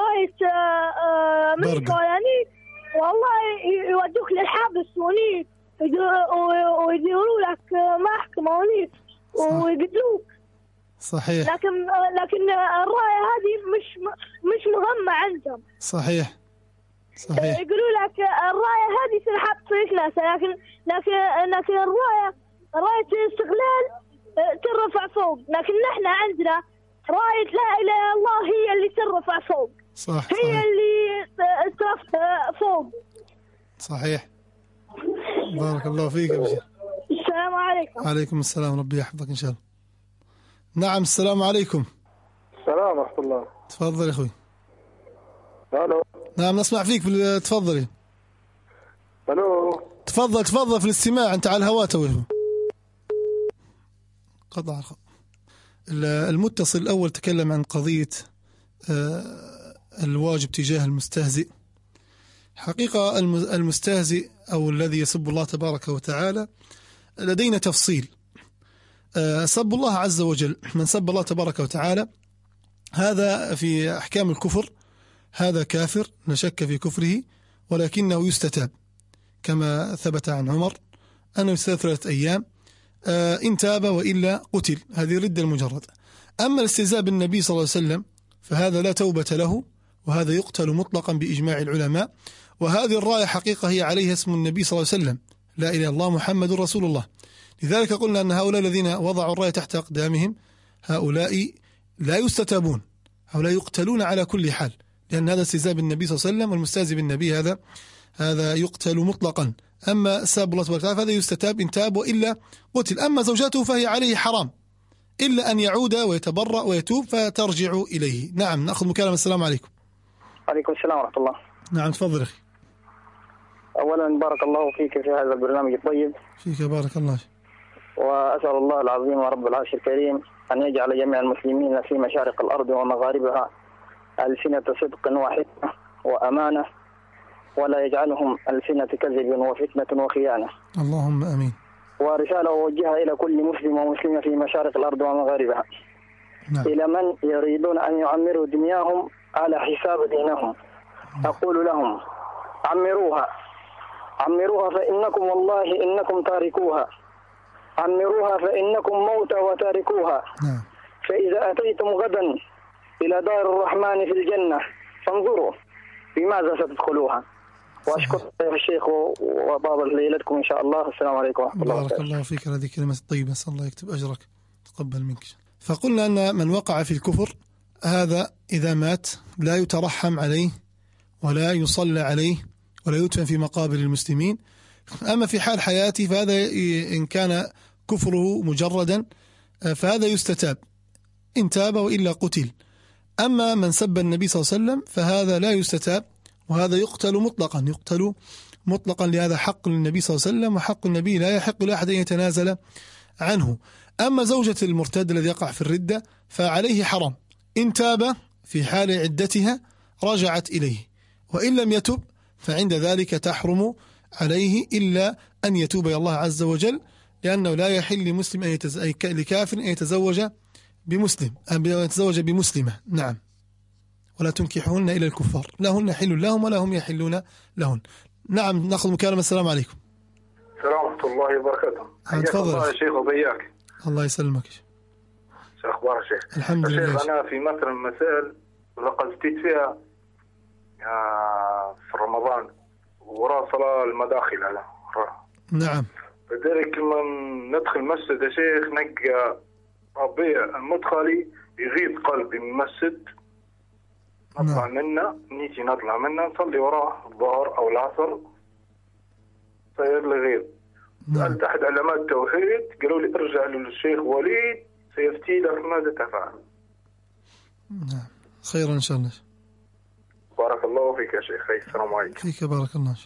أمريكا يعني والله يودوك للحبس ونيك ويديروا لك محكمة وليس ويقتلوك. صحيح. لكن الراية هذه مش مهمة عندهم. صحيح. يقولوا لك الراية هذه تنحط في كناسة، لكن راية الاستقلال ترفع فوق، لكن نحن عندنا راية لا إله إلا الله هي اللي ترفع فوق. صح. هي اللي ترفع فوق. صحيح. بارك الله فيك يا بشير. السلام عليكم. عليكم السلام، ربي يحفظك إن شاء الله. نعم، السلام عليكم. السلام ورحمة الله. تفضل يا أخوي. الو. نعم نسمع فيك، تفضلي. الو. تفضل في الاستماع، أنت على الهواء توي. قطع. المتصل الأول تكلم عن قضية الواجب تجاه المستهزئ. حقيقة المستهزئ أو الذي يسب الله تبارك وتعالى لدينا تفصيل. سب الله عز وجل، من سب الله تبارك وتعالى هذا في أحكام الكفر، هذا كافر لا شك في كفره، ولكنه يستتاب كما ثبت عن عمر أنه يستتاب 3 أيام، إن تاب وإلا قتل، هذه ردة المجرد. أما الاستهزاء بالنبي صلى الله عليه وسلم فهذا لا توبة له، وهذا يقتل مطلقا بإجماع العلماء. وهذه الراية حقيقة هي عليها اسم النبي صلى الله عليه وسلم، لا إله إلا الله محمد رسول الله. لذلك قلنا أن هؤلاء الذين وضعوا الراية تحت أقدامهم هؤلاء لا يستتابون، هؤلاء يقتلون على كل حال، لأن هذا استهزاء بالنبي صلى الله عليه وسلم، والمستهزئ بالنبي هذا يقتل مطلقا. أما ساب الله تبارك وتعالى فهذا يستتاب إن تاب وإلا قتل. أما زوجته فهي عليه حرام إلا أن يعود ويتبرأ ويتوب فترجع إليه. نعم، نأخذ مكالمة. السلام عليكم. عليكم السلام ورحمة الله. نعم تفضل أخي. أولا بارك الله فيك في هذا البرنامج الطيب. فيك بارك الله. وأسأل الله العظيم ورب العرش الكريم أن يجعل جميع المسلمين في مشارق الأرض ومغاربها ألسنة صدق وحكمة وأمانة، ولا يجعلهم ألسنة كذب وفتنة وخيانة. اللهم آمين. ورسالة أوجهها إلى كل مسلم ومسلمة في مشارق الأرض ومغاربها. نعم. إلى من يريدون أن يعمروا دنياهم على حساب دينهم. أقول لهم عمروها فإنكم والله إنكم تاركوها، عمروها فإنكم موتى وتاركوها. نعم. فإذا أتيتم غدا إلى دار الرحمن في الجنة فانظروا بماذا ستدخلوها. وأشكر الشيخ وطاب ليلتكم إن شاء الله. السلام عليكم ورحمة الله وبركاته. بارك الله فيك، هذه كلمة طيبة، نسأل الله يكتب أجرك، تقبل منك. فقلنا أن من وقع في الكفر هذا إذا مات لا يترحم عليه ولا يصلى عليه ولا يدفن في مقابر المسلمين. أما في حال حياته فهذا إن كان كفره مجردا فهذا يستتاب إن تاب وإلا قتل. أما من سب النبي صلى الله عليه وسلم فهذا لا يستتاب، وهذا يقتل مطلقا لهذا حق للنبي صلى الله عليه وسلم، وحق النبي لا يحق لأحد أن يتنازل عنه. أما زوجة المرتد الذي يقع في الردة فعليه حرام، إن تاب في حال عدتها رجعت إليه، وإن لم يتب فعند ذلك تحرم عليه إلا أن يتوب إلى الله عز وجل، لأنه لا يحل لمسلم لكافر أن يتزوج بمسلم أن يتزوج بمسلمة. نعم. ولا تنكحهن إلى الكفار، لا هن حل لهم ولا هم يحلون لهن. نعم، نأخذ مكالمة. السلام عليكم. السلام ورحمة الله وبركاته. حياك الله يا شيخ وبياك. الله يسلمك. شو أخبار يا شيخ؟ الحمد لله. شيخ أنا في مثل مسائل لقد فتيت فيها في رمضان وراء صلاة المداخل هذا. نعم. لذلك لما ندخل مسجد يا شيخ نلقى ربيع المدخلي يغيب قلبي من المسجد، نطلع منه نيجي نطلع منه نصلي وراه الظهر أو العصر صير لي غيب. سألت أحد علماء التوحيد قالوا لي ارجع للشيخ وليد سيفتي لك ماذا تفعل. نعم، خيرا إن شاء الله. بارك الله فيك يا شيخ. السلام عليكم. فيك بارك الله.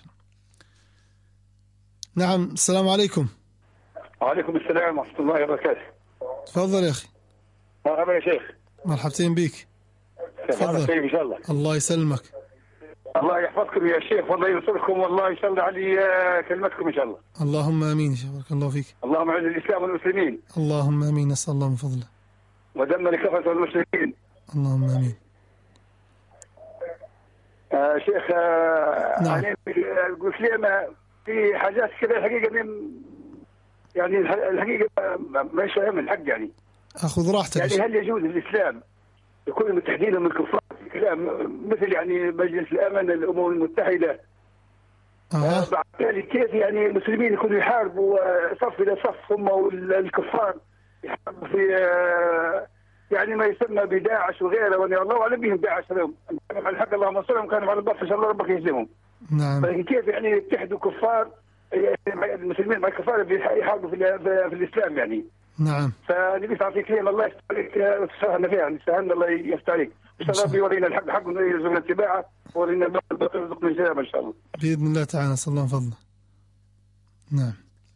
نعم، السلام عليكم. وعليكم السلام ورحمة الله وبركاته. تفضل يا أخي. مرحبا يا شيخ. مرحبتين بك. تفضل. إن شاء الله. الله يسلمك. الله يحفظكم يا شيخ والله ينصركم والله يصلي علي كلمتكم إن شاء الله. اللهم آمين. بارك الله فيك. اللهم اعز الإسلام والمسلمين. اللهم آمين. نسأل الله من فضله. ودمر كفرة المشركين. اللهم آمين. شيخ نعم. قلت لي في حاجات كذا الحقيقة يعني الحقيقة مش فاهم الحق يعني. أخذ راحتك. يعني هل يجوز الإسلام يكون متحدين من الكفار في كلام مثل يعني مجلس الأمن الأمم المتحدة؟ بعد ذلك كيف يعني المسلمين يكونوا يحاربوا صف إلى صف هم والكفار يحاربوا في يعني ما يسمى بداعش وغيره، وأن الله أعلم بهم داعش اليوم على الحق اللهم انصرهم كانوا على البطش الله ربك يهزمهم. نعم. لكن كيف يعني يتحدوا كفار المسلمين مع الكفار يحاربوا في الإسلام يعني. نعم. فنبي تعطيك كلمة الله يفتح عليك وتسهلنا فيها يعني سهلنا الله يفتح عليك. إن شاء الله ربي يورينا الحق حق ويرزقنا اتباعه ويورينا الباطل يرزقنا اجتنابه إن شاء الله. بإذن الله تعالى. صلى الله فضله. نعم.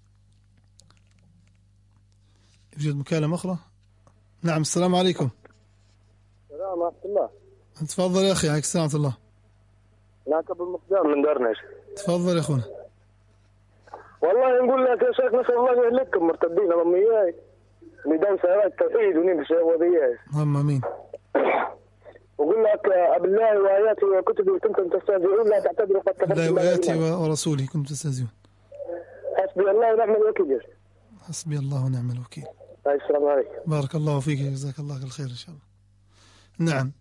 يوجد مكالمة أخرى؟ نعم. السلام عليكم. السلام ورحمة الله. تفضل يا أخي. عليك السلام ورحمة الله. معك أبو المقدام من درنش. تفضل يا أخونا. والله نقول لك يا شيخ نسأل الله يهلككم مرتدين أمام إياي بدون سيارات التوحيد ونمشي وبياي. اللهم آمين. وقل لك بالله وآياته وكتبه كنتم تستهزئون لا تعتذروا قد كفرتم بالله وآياته ورسوله كنتم تستهزئون. حسبي الله ونعم الوكيل. حسبي الله ونعم الوكيل. السلام عليكم. بارك الله فيك جزاك الله الخير إن شاء الله. نعم.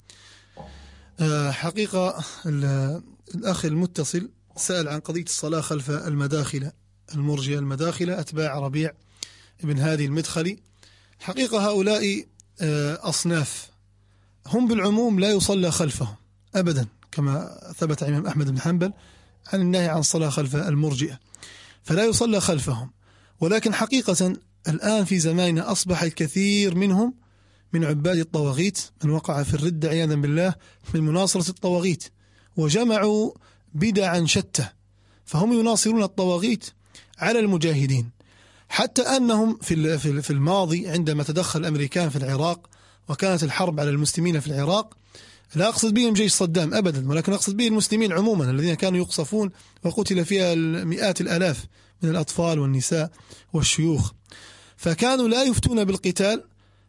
حقيقة الأخ المتصل سأل عن قضية الصلاة خلف المداخلة المرجئة المداخلة أتباع ربيع ابن هادي المدخلي. حقيقة هؤلاء أصناف هم بالعموم لا يصلى خلفهم أبدا كما ثبت الإمام أحمد بن حنبل عن النهي عن الصلاة خلف المرجئة، فلا يصلى خلفهم. ولكن حقيقة الآن في زماننا أصبح الكثير منهم من عباد الطواغيت من وقع في الردة عياذا بالله من مناصرة الطواغيت، وجمعوا بدعا شتى، فهم يناصرون الطواغيت على المجاهدين، حتى أنهم في الماضي عندما تدخل الأمريكان في العراق وكانت الحرب على المسلمين في العراق، لا أقصد بهم جيش صدام أبدا، ولكن أقصد به المسلمين عموما الذين كانوا يقصفون وقتل فيها مئات الآلاف من الأطفال والنساء والشيوخ، فكانوا لا يفتون بالقتال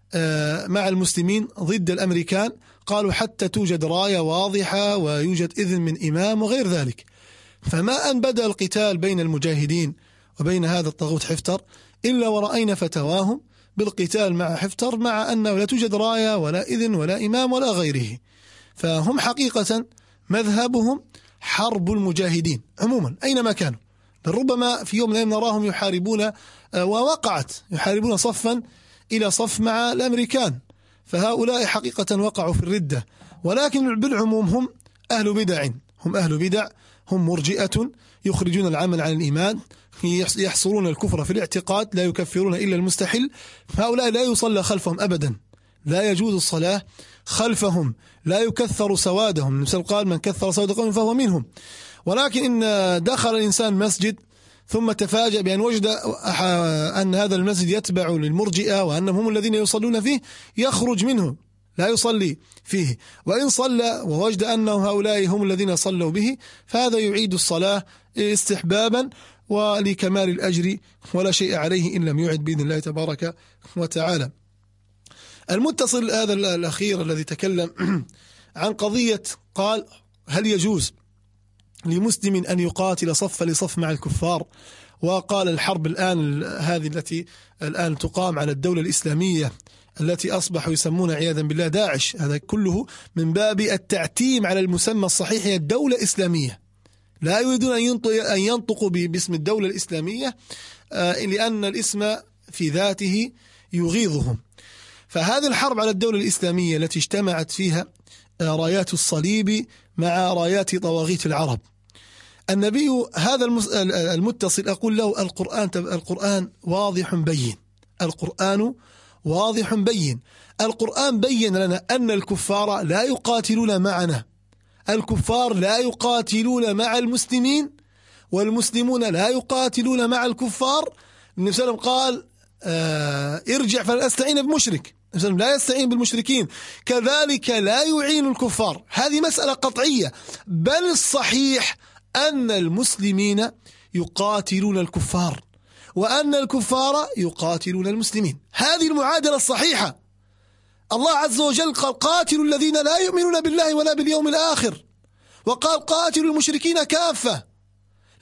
مع المسلمين ضد الأمريكان، قالوا حتى توجد راية واضحة ويوجد إذن من إمام وغير ذلك. فما أن بدأ القتال بين المجاهدين وبين هذا الطاغوت حفتر إلا ورأينا فتواهم بالقتال مع حفتر، مع أنه لا توجد راية ولا إذن ولا إمام ولا غيره. فهم حقيقة مذهبهم حرب المجاهدين عموما أينما كانوا، بل ربما في يوم من الأيام نراهم يحاربون ووقعت يحاربون صفا إلى صف مع الأمريكان. فهؤلاء حقيقة وقعوا في الردة، ولكن بالعموم هم أهل بدع، هم أهل بدع، هم مرجئة يخرجون العمل عن الإيمان، يحصرون الكفر في الاعتقاد، لا يكفرون إلا المستحل. هؤلاء لا يصلى خلفهم أبدا، لا يجوز الصلاة خلفهم، لا يكثر سوادهم. المثل قال من كثر سواد قوم فهو منهم. ولكن إن دخل الإنسان مسجد ثم تفاجأ بأن وجد أن هذا المسجد يتبع للمرجئة وأنهم هم الذين يصلون فيه، يخرج منه لا يصلي فيه، وإن صلى ووجد أنه هؤلاء هم الذين صلوا به فهذا يعيد الصلاة استحبابا ولكمال الأجر ولا شيء عليه إن لم يعد بإذن الله تبارك وتعالى. المتصل هذا الأخير الذي تكلم عن قضية قال هل يجوز لمسلم أن يقاتل صف لصف مع الكفار، وقال الحرب الآن هذه التي الآن تقام على الدولة الإسلامية التي أصبحوا يسمون عياذا بالله داعش، هذا كله من باب التعتيم على المسمى الصحيح هي الدولة الإسلامية، لا يريدون أن ينطقوا باسم الدولة الإسلامية لأن الاسم في ذاته يغيظهم. فهذه الحرب على الدولة الإسلامية التي اجتمعت فيها رايات الصليب مع رايات طواغيت العرب، النبي هذا المتصل أقول له القرآن واضح بين، القرآن واضح بين، القرآن بين لنا أن الكفار لا يقاتلون معنا، الكفار لا يقاتلون مع المسلمين والمسلمون لا يقاتلون مع الكفار. النبي صلى الله عليه وسلم قال ارجع فلا أستعين بمشرك، لا يستعين بالمشركين، كذلك لا يعين الكفار. هذه مسألة قطعية، بل الصحيح أن المسلمين يقاتلون الكفار وأن الكفار يقاتلون المسلمين، هذه المعادلة الصحيحة. الله عز وجل قال قاتلوا الذين لا يؤمنون بالله ولا باليوم الآخر، وقال قاتلوا المشركين كافة.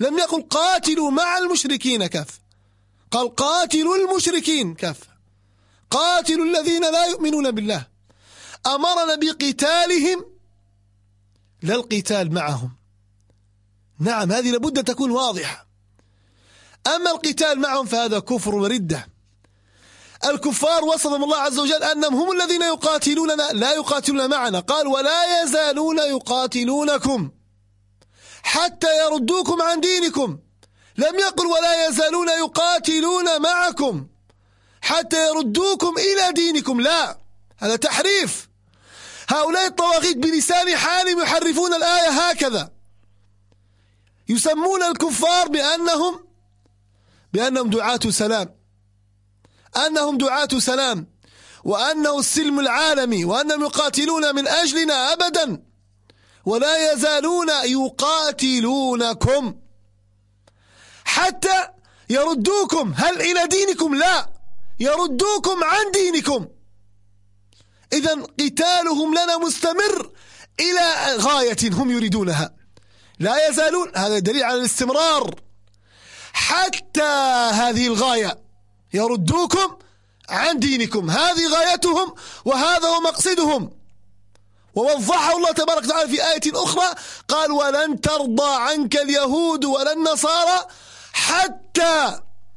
لم يقل قاتلوا مع المشركين كافة، قال قاتلوا المشركين كافة، قاتلوا الذين لا يؤمنون بالله. أمرنا بقتالهم لا القتال معهم. نعم، هذه لابد أن تكون واضحة. أما القتال معهم فهذا كفر وردة. الكفار وصفهم الله عز وجل أنهم هم الذين يقاتلوننا لا يقاتلون معنا، قال ولا يزالون يقاتلونكم حتى يردوكم عن دينكم. لم يقل ولا يزالون يقاتلون معكم حتى يردوكم إلى دينكم، لا، هذا تحريف. هؤلاء الطواغيت بلسان حالهم يحرفون الآية هكذا، يسمون الكفار بأنهم دعاة سلام، أنهم دعاة سلام، وأنه السلم العالمي، وأنهم يقاتلون من أجلنا أبدا. ولا يزالون يقاتلونكم حتى يردوكم، هل إلى دينكم؟ لا، يردوكم عن دينكم. إذن قتالهم لنا مستمر إلى غاية هم يريدونها، لا يزالون، هذا دليل على الاستمرار حتى هذه الغاية، يردوكم عن دينكم، هذه غايتهم وهذا هو مقصدهم. ووضحه الله تبارك وتعالى في آية أخرى، قال ولن ترضى عنك اليهود ولا النصارى حتى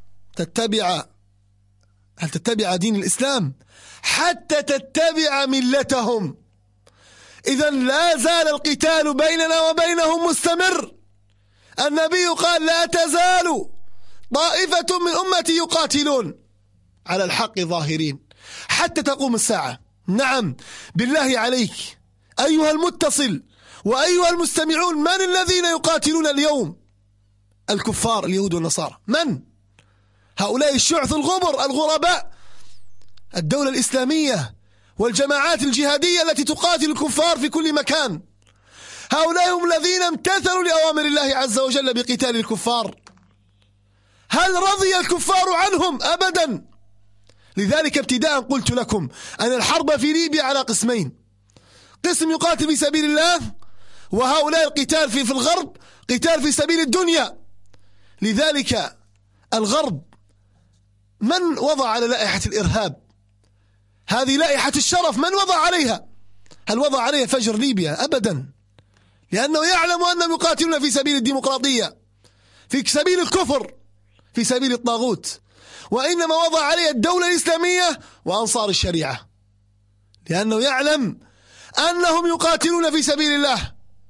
تتبع دين الإسلام، حتى تتبع ملتهم. إذن لا زال القتال بيننا وبينهم مستمر. النبي قال لا تزال طائفة من أمتي يقاتلون على الحق ظاهرين حتى تقوم الساعة. نعم، بالله عليك أيها المتصل وأيها المستمعون، من الذين يقاتلون اليوم؟ الكفار اليهود والنصارى. من؟ هؤلاء الشعث الغبر الغرباء، الدولة الإسلامية والجماعات الجهادية التي تقاتل الكفار في كل مكان. هؤلاء هم الذين امتثلوا لأوامر الله عز وجل بقتال الكفار. هل رضي الكفار عنهم؟ أبدا. لذلك ابتداء قلت لكم أن الحرب في ليبيا على قسمين: قسم يقاتل في سبيل الله، وهؤلاء القتال في الغرب قتال في سبيل الدنيا. لذلك الغرب من وضع على لائحة الإرهاب؟ هذه لائحة الشرف، من وضع عليها؟ هل وضع عليها فجر ليبيا؟ أبدا، لأنه يعلم أنهم يقاتلون في سبيل الديمقراطية، في سبيل الكفر، في سبيل الطاغوت. وإنما وضع عليها الدولة الإسلامية وأنصار الشريعة، لأنه يعلم أنهم يقاتلون في سبيل الله.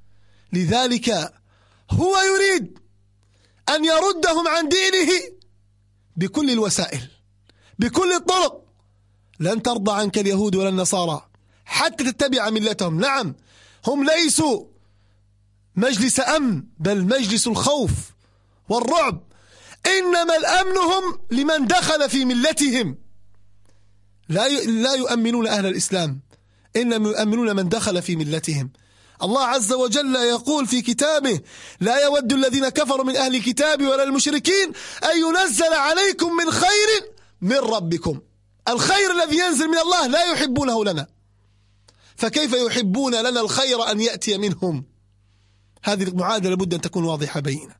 لذلك هو يريد أن يردهم عن دينه بكل الوسائل، بكل الطرق. لن ترضى عنك اليهود ولا النصارى حتى تتبع ملتهم. نعم، هم ليسوا مجلس أمن، بل مجلس الخوف والرعب. إنما الأمن هم لمن دخل في ملتهم، لا يؤمنون أهل الإسلام، إنما يؤمنون من دخل في ملتهم. الله عز وجل يقول في كتابه: لا يود الذين كفروا من أهل الكتاب ولا المشركين أن ينزل عليكم من خير من ربكم. الخير الذي ينزل من الله لا يحبونه لنا، فكيف يحبون لنا الخير أن يأتي منهم؟ هذه المعادلة لابد أن تكون واضحة بيننا.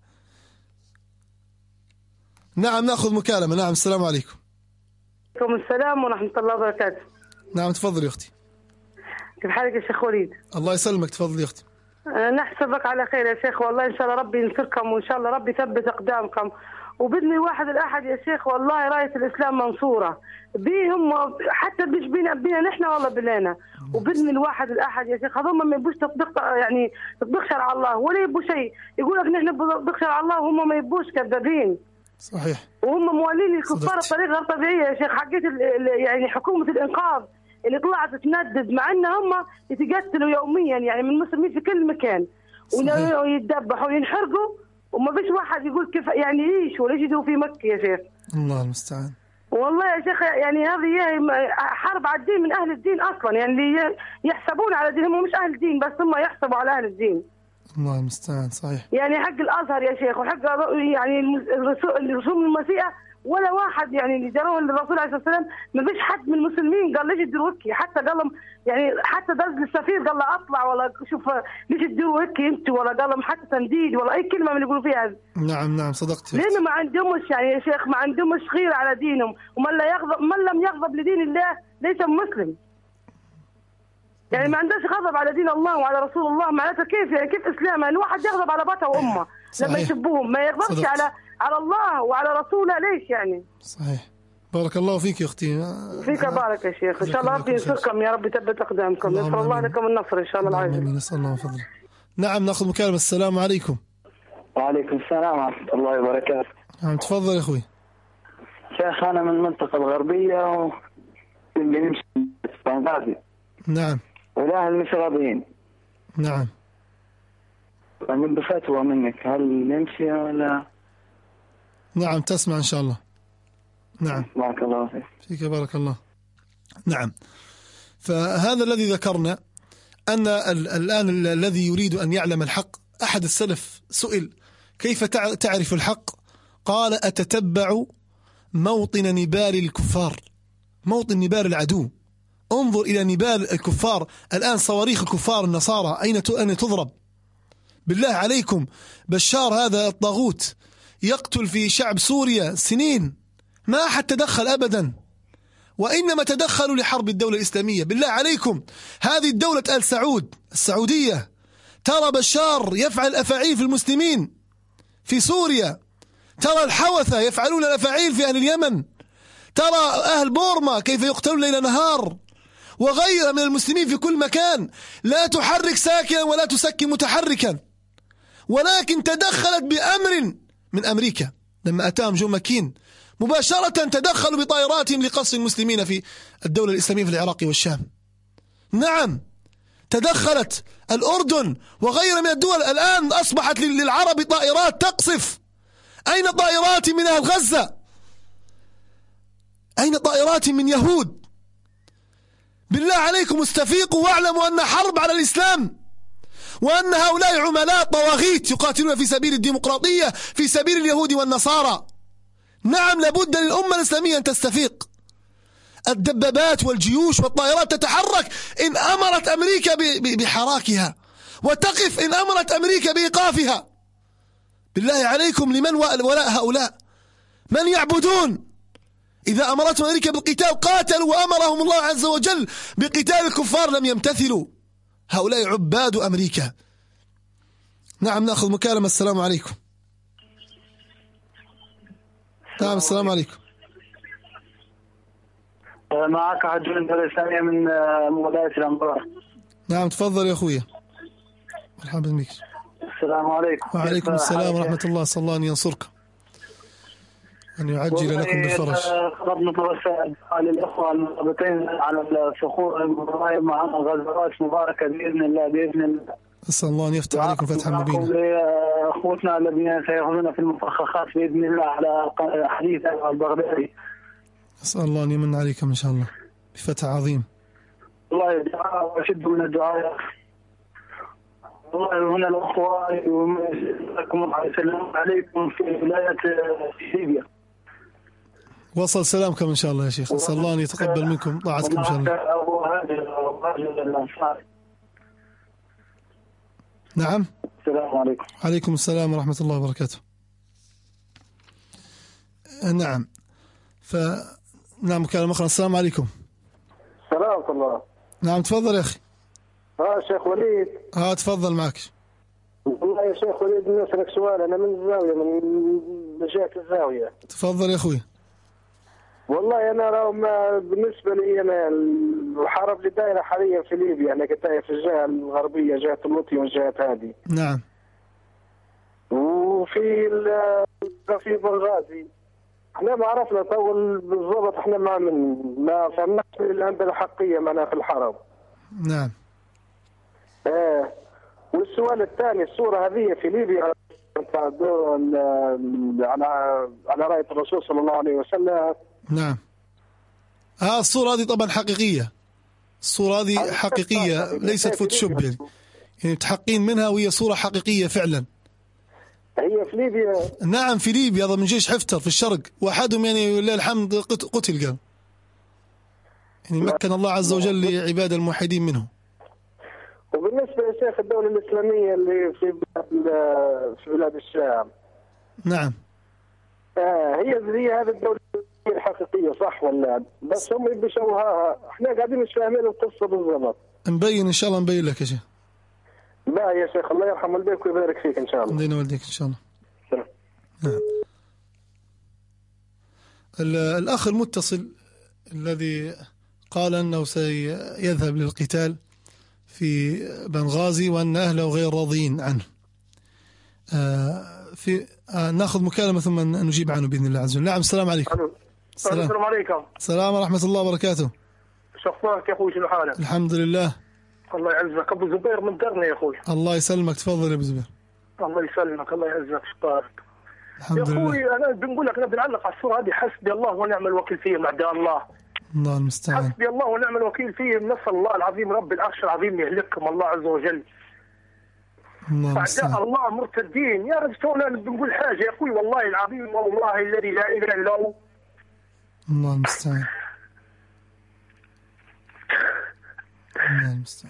نعم، نأخذ مكالمة. نعم، السلام عليكم. وعليكم السلام ورحمة الله وبركاته. نعم، تفضلي يا أختي. كيف حالك يا شيخ وليد؟ الله يسلمك، تفضلي يا أختي. نحسبك على خير يا شيخ، والله إن شاء الله ربي ينصركم، وإن شاء الله ربي يثبت أقدامكم، وبإذن الواحد الأحد يا شيخ والله راية الإسلام منصورة بيهم، حتى مش بينا نحن والله بلينا. وبإذن الواحد الأحد يا شيخ هذول ما يبوش تطبق شرع الله ولا يبوا شيء، يقول لك نحن بنطبق شرع الله وهم ما يبوش، كذابين. صحيح. وهم موالين الكفار بطريقة غير طبيعية يا شيخ. حقيقة يعني حكومة الإنقاذ اللي طلعت تندد، مع ان هم يتقتلوا يوميا يعني من المسلمين في كل مكان، ويتذبحوا وينحرقوا، وما فيش واحد يقول كيف يعني يعيش ولا يجدوا في مكة يا شيخ. الله المستعان. والله يا شيخ يعني هذه حرب على الدين من اهل الدين اصلا، يعني اللي يحسبون على دينهم مش اهل الدين بس، هم يحسبوا على اهل الدين. الله المستعان. صحيح. يعني حق الازهر يا شيخ وحق يعني الرسوم المسيئة ولا واحد يعني اللي جروا للرسول عليه الصلاه والسلام ما فيش حد من المسلمين قال ليش تديروا هيك، حتى قال لهم يعني حتى درج السفير قال له اطلع ولا شوف ليش تديروا هيك انتوا، ولا قال لهم حتى تنديد ولا اي كلمه من اللي يقولوا فيها هذه. نعم صدقت. لانه ما عندهمش يعني يا شيخ ما عندهمش غيره على دينهم، ومن لا يغضب من لم يغضب لدين الله ليس مسلم. يعني ما عندهش غضب على دين الله وعلى رسول الله، معناتها كيف يعني كيف اسلام؟ يعني واحد يغضب على ابوه وامه لما يسبوهم، ما يغضبش على الله وعلى رسوله، ليش يعني؟ صحيح. بارك الله فيك يا اختي. فيك بارك يا شيخ، ان شاء الله ربي ينصركم يا رب، يثبت اقدامكم، نسال الله لكم النصر ان شاء الله العاجل. امين. نسال الله فضله. نعم ناخذ مكالمه. السلام عليكم. وعليكم السلام ورحمه الله وبركاته. نعم تفضل يا اخوي. شيخ انا من المنطقه الغربيه بنمشي بنغازي. نعم. والاهل مش راضيين. نعم. فنبي فتوى منك، هل نمشي ولا؟ نعم تسمع ان شاء الله. نعم. بارك الله فيك. فيك بارك الله. نعم. فهذا الذي ذكرنا أن الآن الذي يريد أن يعلم الحق، أحد السلف سئل كيف تعرف الحق؟ قال أتتبع موطن نبال الكفار، موطن نبال العدو. انظر إلى نبال الكفار الآن، صواريخ الكفار النصارى أين تضرب؟ بالله عليكم، بشار هذا الطاغوت يقتل في شعب سوريا سنين، ما أحد تدخل أبدا، وإنما تدخلوا لحرب الدولة الإسلامية. بالله عليكم، هذه الدولة آل سعود السعودية ترى بشار يفعل الأفاعيل في المسلمين في سوريا، ترى الحوثة يفعلون الأفاعيل في أهل اليمن، ترى أهل بورما كيف يقتلون ليل نهار، وغيرها من المسلمين في كل مكان. لا تحرك ساكنا ولا تسكن متحركا، ولكن تدخلت بأمر من أمريكا لما أتاهم جو ماكين مباشرة، تدخلوا بطائراتهم لقصف المسلمين في الدولة الإسلامية في العراق والشام. نعم تدخلت الأردن وغيرها من الدول، الآن أصبحت للعرب طائرات تقصف. أين طائرات من أهل غزة؟ أين طائرات من يهود؟ بالله عليكم استفيقوا واعلموا أن حرب على الإسلام، وأن هؤلاء عملاء طواغيت يقاتلون في سبيل الديمقراطية، في سبيل اليهود والنصارى. نعم لابد للأمة الإسلامية أن تستفيق. الدبابات والجيوش والطائرات تتحرك إن أمرت أمريكا بحراكها، وتقف إن أمرت أمريكا بإيقافها. بالله عليكم لمن ولاء هؤلاء؟ من يعبدون؟ إذا أمرتهم أمريكا بالقتال قاتلوا، وأمرهم الله عز وجل بقتال الكفار لم يمتثلوا. هؤلاء عباد أمريكا. نعم نأخذ مكالمة. السلام عليكم. نعم السلام عليكم. معك عجل الإسلامية من ولاية الأنبار. نعم تفضل يا أخويا. مرحبا بك. السلام عليكم. وعليكم السلام ورحمة الله. صلى الله أن ينصركم، أن يعجل لكم بالفرج. طلبنا رسائل للإخوة المرابطين على الفخور المضايب معنا غزوات مباركة بإذن الله بإذن الله. أسأل الله أن يفتح عليكم فتحا مبينا. أخوتنا الذين سيأخذون في المفخخات بإذن الله على حديث البغدادي. أسأل الله أن يمن عليكم إن شاء الله بفتح عظيم. الله يدعى وشد من الدعاء. والله هنا الأخوة يسلمون عليكم في ولاية ليبيا. وصل سلامكم إن شاء الله يا شيخ. أسأل الله أن يتقبل منكم طاعتكم إن شاء الله. نعم. السلام عليكم. عليكم السلام ورحمة الله وبركاته. نعم. نعم مكالمة أخرى. السلام عليكم. السلام الله. نعم تفضل يا أخي. شيخ وليد. تفضل معك. والله يا شيخ وليد نسألك سؤال. أنا من الزاوية، من جهة الزاوية. تفضل يا أخوي. والله أنا بالنسبة لي أنا الحرب اللي دايرة حاليا في ليبيا، أنا كنت في الجهة الغربية، جهة اللوطي والجهات هذه. نعم. وفي بنغازي احنا ما عرفنا طول بالضبط، احنا ما فهمناش اللي عندنا حقية معنا في الحرب. نعم. والسؤال الثاني، الصورة هذه في ليبيا على رأي الرسول صلى الله عليه وسلم. نعم. الصورة هذه طبعا حقيقية، الصورة هذه حقيقية ليست فوتوشوب، يعني متحققين منها وهي صورة حقيقية فعلا. هي في ليبيا. نعم في ليبيا، هذا من جيش حفتر في الشرق، وأحدهم يعني لله الحمد قتل، قال يعني مكن الله عز وجل لعباد الموحدين منه. وبالنسبة يا شيخ الدولة الإسلامية اللي في بلاد الشام، نعم هي هذه الدولة الحقيقية صح ولا؟ بس هم يبشوها، احنا قاعدين مش فاهمين القصة بالضبط. نبين إن شاء الله، نبين لك يا شيخ. لا يا شيخ الله يرحم والديك ويبارك فيك إن شاء الله. الله ينور إن شاء الله. نعم. الأخ المتصل الذي قال أنه سيذهب للقتال في بنغازي وأن أهله غير راضين عنه، نأخذ مكالمة ثم نجيب عنه بإذن الله عز وجل. نعم السلام عليكم. السلام عليكم. السلام ورحمة الله وبركاته. شو أخبارك يا أخوي، شنو حالك؟ الحمد لله. الله يعزك. أبو زبير من درنا يا أخوي. الله يسلمك، تفضل يا أبو زبير. الله يسلمك، الله يعزك. شطارك الحمد يا لله. أخوي. أنا بنقول لك، أنا بنعلق على الصورة هذه، حسبي الله ونعم الوكيل فيهم أعداء الله. الله المستعان. حسبي الله ونعم الوكيل فيهم، نسأل الله العظيم رب العرش العظيم يهلكهم الله عز وجل. أعداء الله مرتدين يا رب. تونا بنقول حاجة يا أخوي، والله العظيم والله الذي لا إله إلا هو. الله المستعان. الله المستعان.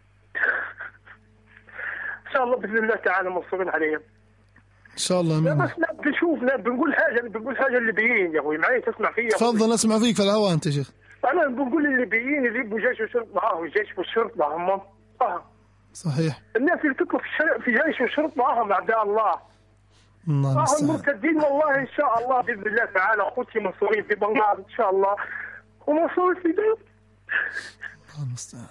إن شاء الله بإذن الله تعالى منصورين عليهم إن شاء الله. لا بس بنشوف، بنقول حاجة الليبيين يا أخوي، معي تسمع فيا. تفضل نسمع فيك في الهواء أنت يا شيخ. أنا بنقول الليبيين اللي يبوا جيش وشرطة معاهم، الجيش والشرطة هم صحيح. الناس اللي تطلب في جيش وشرطة معاهم أعداء الله. الله المستعان. مرتدين والله. إن شاء الله بإذن الله تعالى أخوتي منصورين في بنغاز إن شاء الله، ومنصورين في دير. الله المستعان.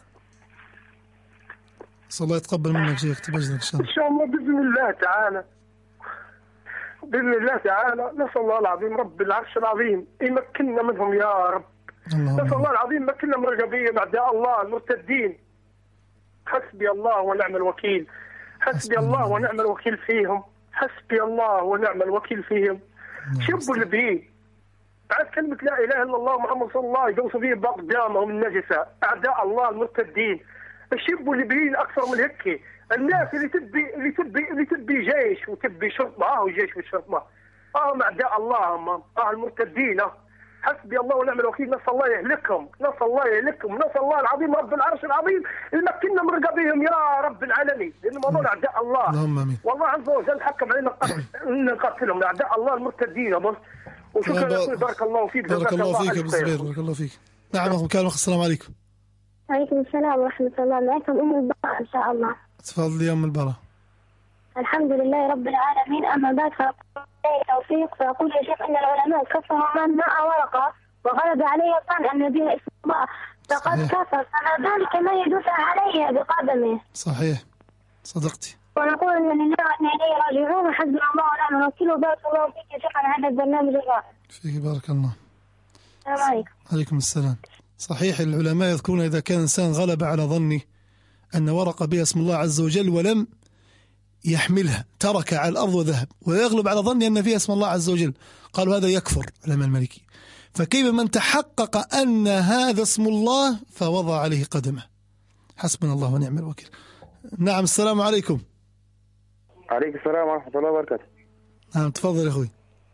صلى الله يتقبل منك شيخ، تبجلك إن شاء الله. إن شاء الله بإذن الله تعالى، بإذن الله تعالى. نسأل الله العظيم رب العرش العظيم يمكننا منهم يا رب. نسأل الله العظيم يمكننا من رقبيهم أعداء الله المرتدين. حسبي الله ونعم الوكيل. حسبي الله ونعم الوكيل فيهم. حسبي الله ونعم الوكيل فيهم. شبوا الليبيين بعد كلمة لا إله إلا الله محمد صلى الله عليه وسلم يدوسوا فيه بأقدامهم النجسة أعداء الله المرتدين. الشبوا الليبيين أكثر من هيك. الناس اللي تبي جيش وتبي شرطة، وجيش والشرطة أعداء الله هم المرتدين. حسبي الله ونعم الوكيل. نسأل الله يهلكهم، نسأل الله يهلكهم، نسأل الله العظيم رب العرش العظيم يمكننا من رقبهم يا رب العالمين، لأنهم هذول أعداء الله. اللهم آمين. والله عز وجل حكم علينا أن نقاتلهم أعداء الله المرتدين. بس وشكرا لكم، بارك الله فيك. بارك الله فيك يا أبو زبير، بارك الله فيك. نعم أخو مكالمة. السلام عليكم. وعليكم السلام ورحمة الله. معكم أم البراء إن شاء الله. تفضلي يا أم البراء. الحمد لله رب العالمين. أما بعد فأقول توفيق، فأقول يا شيخ أن العلماء كفروا من ماء ورقة وغلب عليه طعن أن بها اسم الله، فقد كفر، فما ذلك ما يدفع عليه بقدمه. صحيح، صدقتي. ونقول أن لله وإنا إليه راجعون، وحسبنا الله ونعم الوكيل. وبارك الله فيك يا شيخ على هذا البرنامج الرائع. فيك بارك الله. السلام عليكم. عليكم السلام. صحيح، العلماء يذكرون إذا كان الإنسان غلب على ظنه أن ورقة بها اسم الله عز وجل ولم يحملها، ترك على الأرض وذهب، ويغلب على ظنه أن فيها اسم الله عز وجل، قالوا هذا يكفر علماء المالكي. فكيف من تحقق أن هذا اسم الله فوضع عليه قدمه؟ حسبنا الله ونعم الوكيل. نعم السلام عليكم. عليكم السلام ورحمة الله وبركاته. نعم تفضل يا أخوي.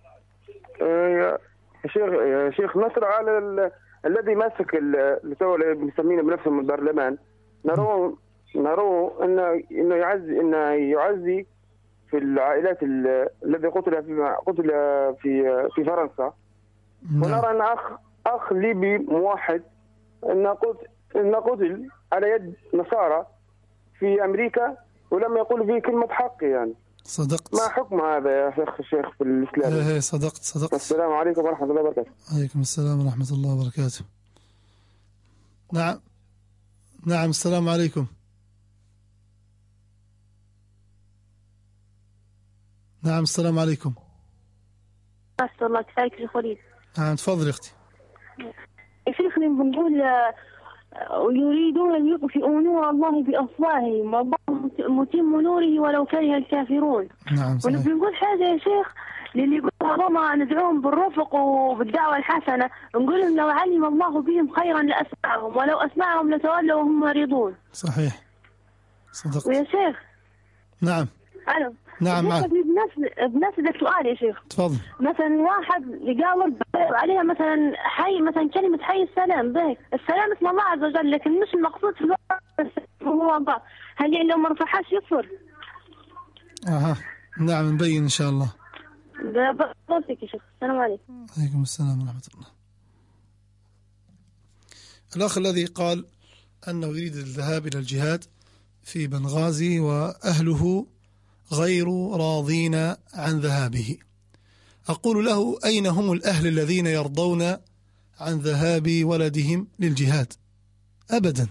يا شيخ نصر على الذي ماسك اللي بنسميه بنفسهم البرلمان، نروه انه يعزي في العائلات الذي قتل في فرنسا. ونرى ان اخ ليبي موحد ان قتل على يد نصارى في امريكا ولم يقول فيه كلمة حق. يعني صدقت. ما حكم هذا يا شيخ في الاسلام؟ ايه صدقت. السلام عليكم ورحمة الله وبركاته. عليكم السلام ورحمة الله وبركاته. نعم السلام عليكم. نعم السلام عليكم. أسأل الله كفاية شيخ وليد. نعم تفضل اختي. شيخ بنقول ويريدون أن يطفئوا نور الله بأفواههم والله متم نوره ولو كره الكافرون. نعم صحيح. ونقول حاجة يا شيخ للي يقولوا ما ندعوهم بالرفق وبالدعوة الحسنة، نقول لهم لو علم الله بهم خيرا لأسمعهم ولو أسمعهم لتولوا وهم معرضون. صحيح صدقت. ويا شيخ نعم ألو. نعم معك. بنفس سؤال يا شيخ. تفضل. مثلا واحد يقاول عليها مثلا حي، مثلا كلمة حي السلام به، السلام اسم الله عز وجل لكن مش المقصود في هو الله، هل يعني لو ما رفعهاش يكفر؟ نعم نبين إن شاء الله. بفضلك يا شيخ. السلام عليكم. عليكم السلام ورحمة الله. الأخ الذي قال أنه يريد الذهاب إلى الجهاد في بنغازي وأهله غير راضين عن ذهابه، أقول له: أين هم الأهل الذين يرضون عن ذهاب ولدهم للجهاد؟ أبدا،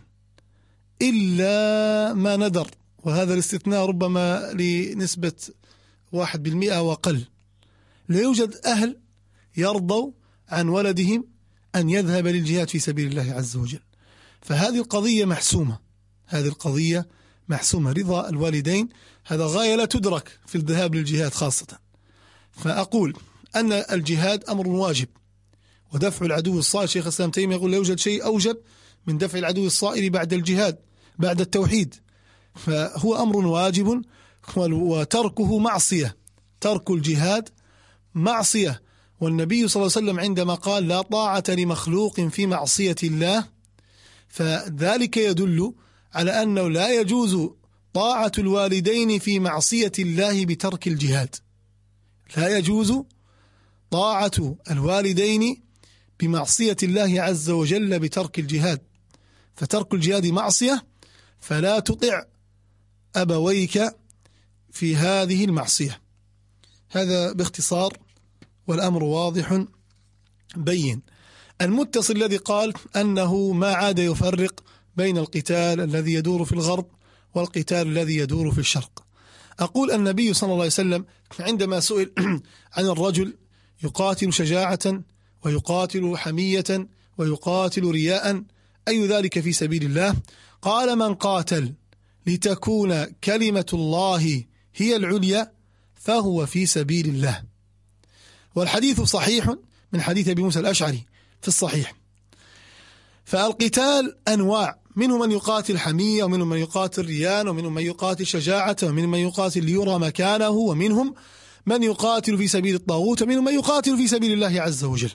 إلا ما ندر، وهذا الاستثناء ربما لنسبة 1% وأقل. لا يوجد أهل يرضوا عن ولدهم أن يذهب للجهاد في سبيل الله عز وجل. فهذه القضية محسومة، هذه القضية محسومة. رضا الوالدين هذا غاية لا تدرك في الذهاب للجهاد خاصة. فأقول أن الجهاد أمر واجب، ودفع العدو الصائر، شيخ الإسلام تيمية يقول لا يوجد شيء أوجب من دفع العدو الصائر بعد الجهاد، بعد التوحيد. فهو أمر واجب وتركه معصية، ترك الجهاد معصية. والنبي صلى الله عليه وسلم عندما قال لا طاعة لمخلوق في معصية الله، فذلك يدل على أنه لا يجوز طاعة الوالدين في معصية الله بترك الجهاد. لا يجوز طاعة الوالدين بمعصية الله عز وجل بترك الجهاد، فترك الجهاد معصية، فلا تطع أبويك في هذه المعصية. هذا باختصار، والأمر واضح بين. المتصل الذي قال أنه ما عاد يفرق بين القتال الذي يدور في الغرب والقتال الذي يدور في الشرق. أقول النبي صلى الله عليه وسلم عندما سئل عن الرجل يقاتل شجاعة ويقاتل حمية ويقاتل رياء أي ذلك في سبيل الله؟ قال: من قاتل لتكون كلمة الله هي العليا فهو في سبيل الله. والحديث صحيح من حديث أبي موسى الأشعري في الصحيح. فالقتال أنواع، منهم من يقاتل حمية، ومنهم من يقاتل ريان، ومنهم من يقاتل شجاعة، ومنهم من يقاتل ليرى مكانه، ومنهم من يقاتل في سبيل الطاغوت، ومنهم من يقاتل في سبيل الله عز وجل.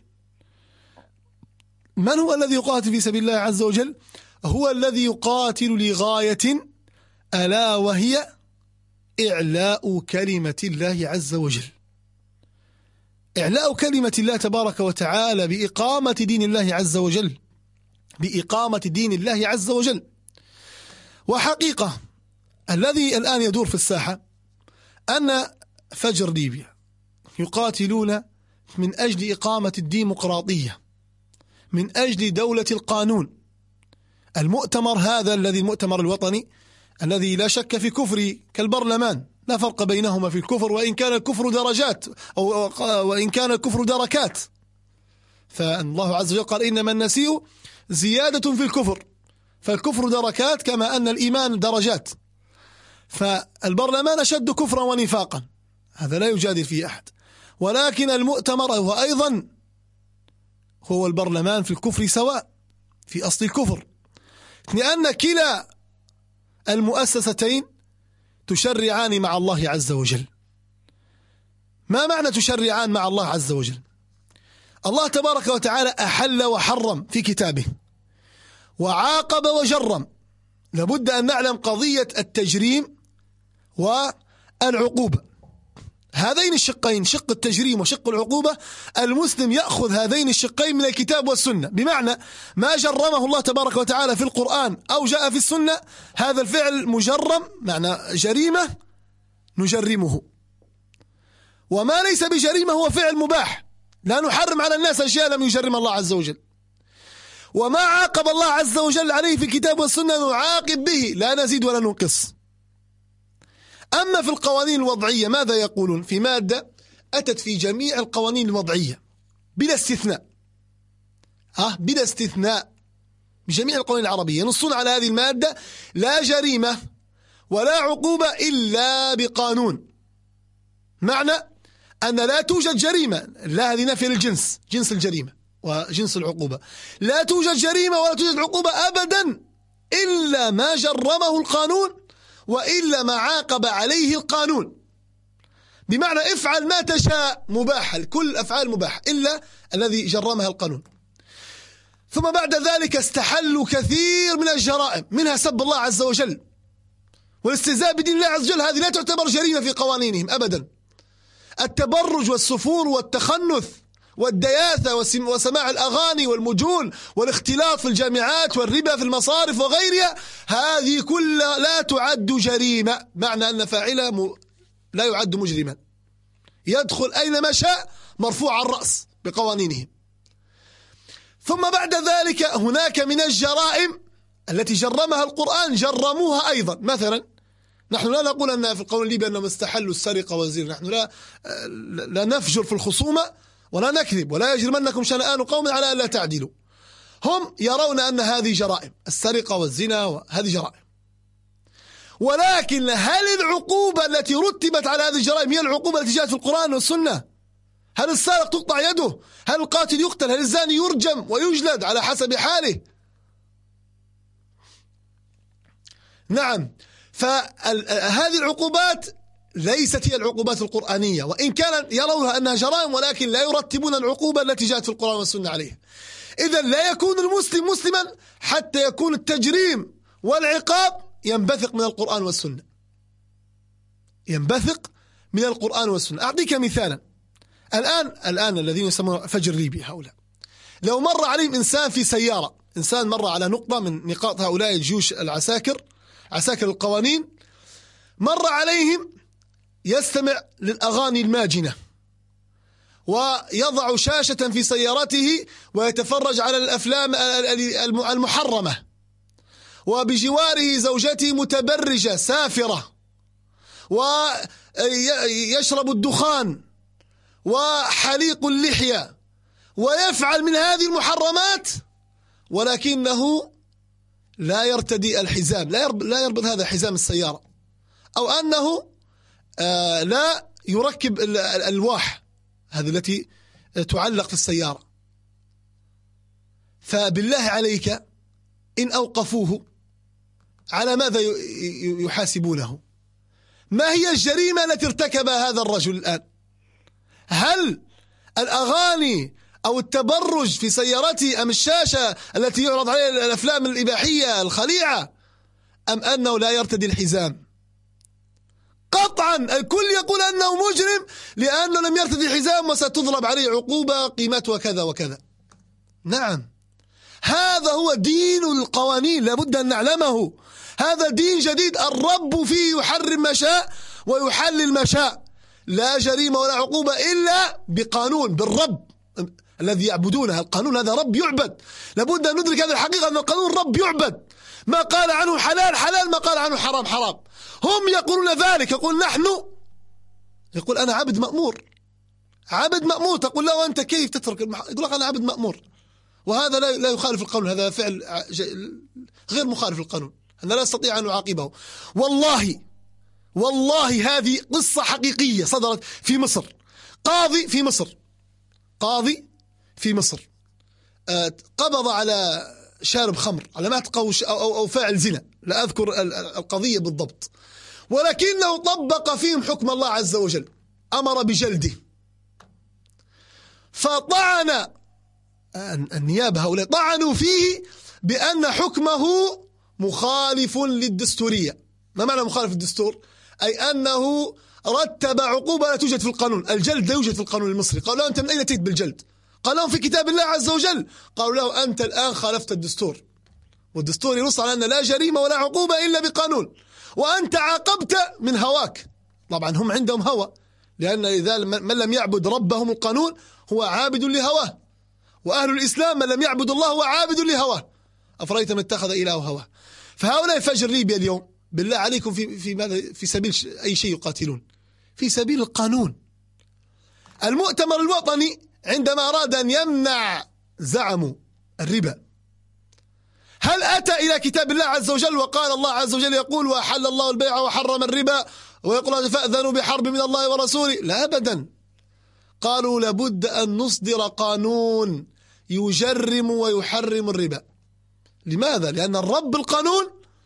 من هو الذي يقاتل في سبيل الله عز وجل؟ هو الذي يقاتل لغاية ألا وهي إعلاء كلمة الله عز وجل، إعلاء كلمة الله تبارك وتعالى بإقامة دين الله عز وجل، بإقامة دين الله عز وجل. وحقيقة الذي الآن يدور في الساحة أن فجر ليبيا يقاتلون من أجل إقامة الديمقراطية، من أجل دولة القانون. المؤتمر هذا الذي المؤتمر الوطني الذي لا شك في كفر كالبرلمان، لا فرق بينهما في الكفر، وإن كان الكفر درجات وإن كان الكفر دركات. فالله عز وجل قال: إنما النسيء زيادة في الكفر، فالكفر دركات كما أن الإيمان درجات. فالبرلمان أشد كفرا ونفاقا، هذا لا يجادل فيه أحد. ولكن المؤتمر هو أيضا هو البرلمان في الكفر سواء، في أصل الكفر، لأن كلا المؤسستين تشرعان مع الله عز وجل. ما معنى تشرعان مع الله عز وجل؟ الله تبارك وتعالى أحل وحرم في كتابه، وعاقب وجرم. لابد أن نعلم قضية التجريم والعقوبة، هذين الشقين، شق التجريم وشق العقوبة، المسلم يأخذ هذين الشقين من الكتاب والسنة. بمعنى ما جرمه الله تبارك وتعالى في القرآن أو جاء في السنة، هذا الفعل مجرم، معنى جريمة نجرمه. وما ليس بجريمة هو فعل مباح، لا نحرم على الناس أشياء لم يجرم الله عز وجل. وما عاقب الله عز وجل عليه في الكتاب والسنة نعاقب به، لا نزيد ولا ننقص. أما في القوانين الوضعية ماذا يقولون؟ في مادة أتت في جميع القوانين الوضعية بلا استثناء، بلا استثناء، بجميع القوانين العربية ينصون على هذه المادة: لا جريمة ولا عقوبة إلا بقانون. معنى أن لا توجد جريمة، لا، هذه نفي للجنس، جنس الجريمة وجنس العقوبة، لا توجد جريمة ولا توجد عقوبة أبدا إلا ما جرمه القانون وإلا ما عاقب عليه القانون. بمعنى افعل ما تشاء مباح، كل الأفعال مباح إلا الذي جرمها القانون. ثم بعد ذلك استحلوا كثير من الجرائم، منها سب الله عز وجل والاستهزاء بدين الله عز وجل. هذه لا تعتبر جريمة في قوانينهم أبدا. التبرج والسفور والتخنث والدياثة وسماع الأغاني والمجون والاختلاط في الجامعات والربا في المصارف وغيرها، هذه كلها لا تعد جريمة، معنى أن فاعلها لا يعد مجرما، يدخل أينما شاء مرفوع الرأس بقوانينهم. ثم بعد ذلك هناك من الجرائم التي جرمها القرآن جرموها أيضا. مثلا نحن لا نقول أن في القانون الليبي أنهم استحلوا السرقة والزنا، نحن لا نفجر في الخصومة ولا نكذب، ولا يجرمنكم شنآن قوم على ألا تعدلوا. هم يرون أن هذه جرائم، السرقة والزنا وهذه جرائم، ولكن هل العقوبة التي رتبت على هذه الجرائم هي العقوبة التي جاءت في القرآن والسنة؟ هل السارق تقطع يده؟ هل القاتل يقتل؟ هل الزاني يرجم ويجلد على حسب حاله؟ نعم. فهذه العقوبات ليست هي العقوبات القرآنية، وإن كان يرونها أنها جرائم، ولكن لا يرتبون العقوبة التي جاءت في القرآن والسنة عليها. إذن لا يكون المسلم مسلما حتى يكون التجريم والعقاب ينبثق من القرآن والسنة، ينبثق من القرآن والسنة. أعطيك مثالا. الآن الذين يسمون فجر ليبي هؤلاء، لو مر عليهم إنسان في سيارة، إنسان مر على نقطة من نقاط هؤلاء الجيوش العساكر، عساكر القوانين، مر عليهم يستمع للأغاني الماجنة ويضع شاشة في سيارته ويتفرج على الأفلام المحرمة، وبجواره زوجته متبرجة سافرة، ويشرب الدخان وحليق اللحية، ويفعل من هذه المحرمات، ولكنه لا يرتدي الحزام، لا يربط هذا حزام السيارة، أو أنه لا يركب الألواح هذه التي تعلق في السيارة. فبالله عليك إن أوقفوه على ماذا يحاسبونه؟ ما هي الجريمة التي ارتكبها هذا الرجل الآن؟ هل الأغاني أو التبرج في سيارته، أم الشاشة التي يعرض عليها الأفلام الإباحية الخليعة، أم أنه لا يرتدي الحزام؟ قطعا الكل يقول أنه مجرم لأنه لم يرتدي الحزام وستضرب عليه عقوبة قيمتها كذا وكذا. نعم، هذا هو دين القوانين، لابد أن نعلمه. هذا دين جديد، الرب فيه يحرم ما شاء ويحلل ما شاء، لا جريمة ولا عقوبة إلا بقانون، بالرب الذي يعبدونه. القانون هذا رب يعبد، لابد أن ندرك هذه الحقيقة، أن القانون رب يعبد، ما قال عنه حلال حلال، ما قال عنه حرام حرام. هم يقولون ذلك، يقول أنا عبد مأمور، عبد مأمور. تقول له أنت كيف تترك يقول لك أنا عبد مأمور، وهذا لا يخالف القانون، هذا فعل غير مخالف للقانون، أنا لا أستطيع أن أعاقبه. والله هذه قصة حقيقية صدرت في مصر. قاضي في مصر قبض على شارب خمر على ما تقوش أو فاعل زنا، لا أذكر القضية بالضبط، ولكنه طبق فيهم حكم الله عز وجل، أمر بجلده. فطعن النيابة هؤلاء طعنوا فيه بأن حكمه مخالف للدستورية. ما معنى مخالف للدستور؟ أي أنه رتب عقوبة لا توجد في القانون، الجلد لا يوجد في القانون المصري. قالوا له أنت من أين أتيت بالجلد؟ قال لهم في كتاب الله عز وجل. قالوا له أنت الآن خالفت الدستور، والدستور ينص على أن لا جريمة ولا عقوبة إلا بقانون، وأنت عاقبت من هواك. طبعا هم عندهم هوى، لأن إذا من لم يعبد ربهم القانون هو عابد لهواه، وأهل الإسلام من لم يعبد الله هو عابد لهواه. أفرأيت من اتخذ إله هواه. فهؤلاء فجر ليبيا اليوم بالله عليكم في ماذا؟ في سبيل أي شيء يقاتلون؟ في سبيل القانون. المؤتمر الوطني عندما أراد أن يمنع زعموا الربا، هل أتى إلى كتاب الله عز وجل وقال الله عز وجل يقول وأحل الله البيع وحرم الربا ويقول فأذنوا بحرب من الله ورسوله؟ لا أبدا. قالوا لابد أن نصدر قانون يجرم ويحرم الربا. لماذا؟ لأن الرب القانون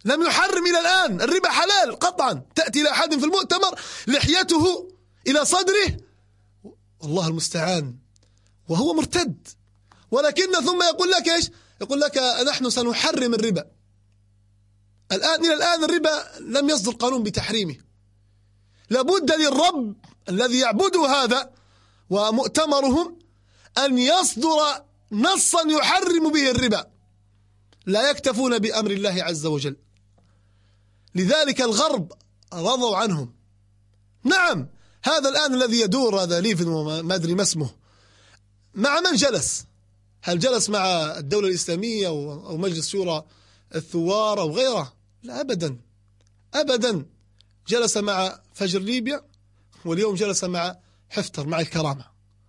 لم يحرم إلى الآن. الربا حلال قطعا. تأتي إلى أحد في المؤتمر لحيته إلى صدره والله المستعان وهو مرتد، ولكن ثم يقول لك إيش؟ يقول لك نحن سنحرم الربا. إلى الآن الربا لم يصدر قانون بتحريمه. لابد للرب الذي يعبده هذا ومؤتمرهم أن يصدر نصا يحرم به الربا. لا يكتفون بأمر الله عز وجل. لذلك الغرب رضوا عنهم. نعم هذا الآن الذي يدور هذا ليفن وما أدري ما اسمه، مع من جلس؟ هل جلس مع الدولة الإسلامية أو مجلس شورى الثوار أو غيره؟ لا أبدا أبدا. جلس مع فجر ليبيا، واليوم جلس مع حفتر مع الكرامة،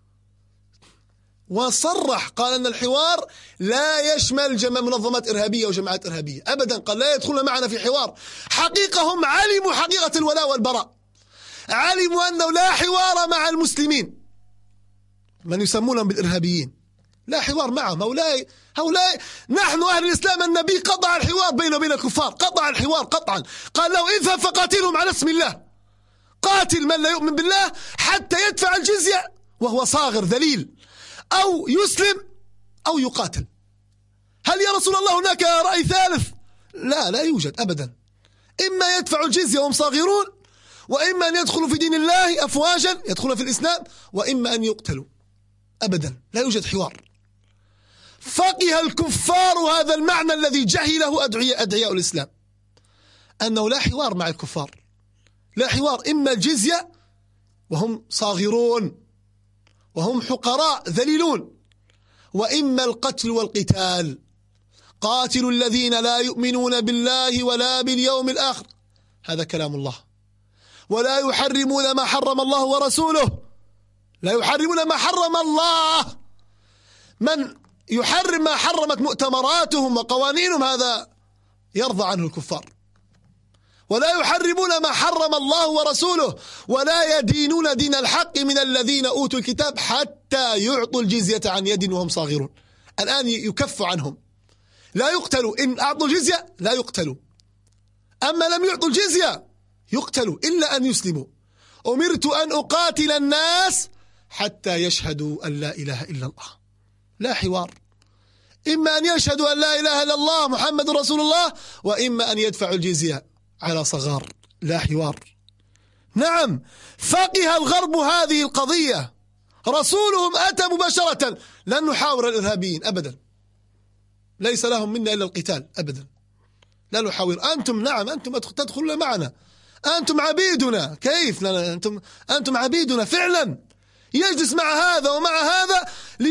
وصرح قال أن الحوار لا يشمل منظمات إرهابية وجماعات إرهابية أبدا. قال لا يدخلون معنا في حوار. حقيقة هم علموا حقيقة الولاء والبراء، علموا أنه لا حوار مع المسلمين من يسمونهم بالإرهابيين، لا حوار معهم. هؤلاء نحن أهل الإسلام النبي قطع الحوار بينه وبين الكفار، قطع الحوار قطعا. قال له اذهب فقاتلهم على اسم الله، قاتل من لا يؤمن بالله حتى يدفع الجزية وهو صاغر ذليل، أو يسلم أو يقاتل. هل يا رسول الله هناك رأي ثالث؟ لا يوجد أبدا. إما يدفع الجزية وهم صاغرون، وإما أن يدخلوا في دين الله أفواجا يدخلون في الإسلام، وإما أن يقتلوا. أبدا لا يوجد حوار. فقه الكفار هذا المعنى الذي جهله أدعياء الإسلام، أنه لا حوار مع الكفار، لا حوار. إما الجزية وهم صاغرون وهم حقراء ذليلون، وإما القتل والقتال. قاتلوا الذين لا يؤمنون بالله ولا باليوم الآخر، هذا كلام الله. ولا يحرمون ما حرم الله ورسوله، لا يحرمون ما حرم الله. من يحرم ما حرمت مؤتمراتهم وقوانينهم هذا يرضى عنه الكفار. ولا يحرمون ما حرم الله ورسوله، ولا يدينون دين الحق من الذين أوتوا الكتاب حتى يعطوا الجزية عن يد وهم صاغرون. الآن يكف عنهم، لا يقتلوا. إن أعطوا الجزية لا يقتلوا، أما لم يعطوا الجزية يقتلوا إلا أن يسلموا. أمرت أن أقاتل الناس حتى يشهدوا أن لا إله إلا الله. لا حوار. إما أن يشهدوا أن لا إله إلا الله محمد رسول الله، وإما أن يدفعوا الجزية على صغار. لا حوار. نعم فقه الغرب هذه القضية. رسولهم أتى مباشرة، لن نحاور الإرهابيين أبدا، ليس لهم منا إلا القتال أبدا، لا نحاور. أنتم نعم أنتم تدخلون معنا، أنتم عبيدنا. كيف؟ لا أنتم عبيدنا فعلا. يجلس مع هذا ومع هذا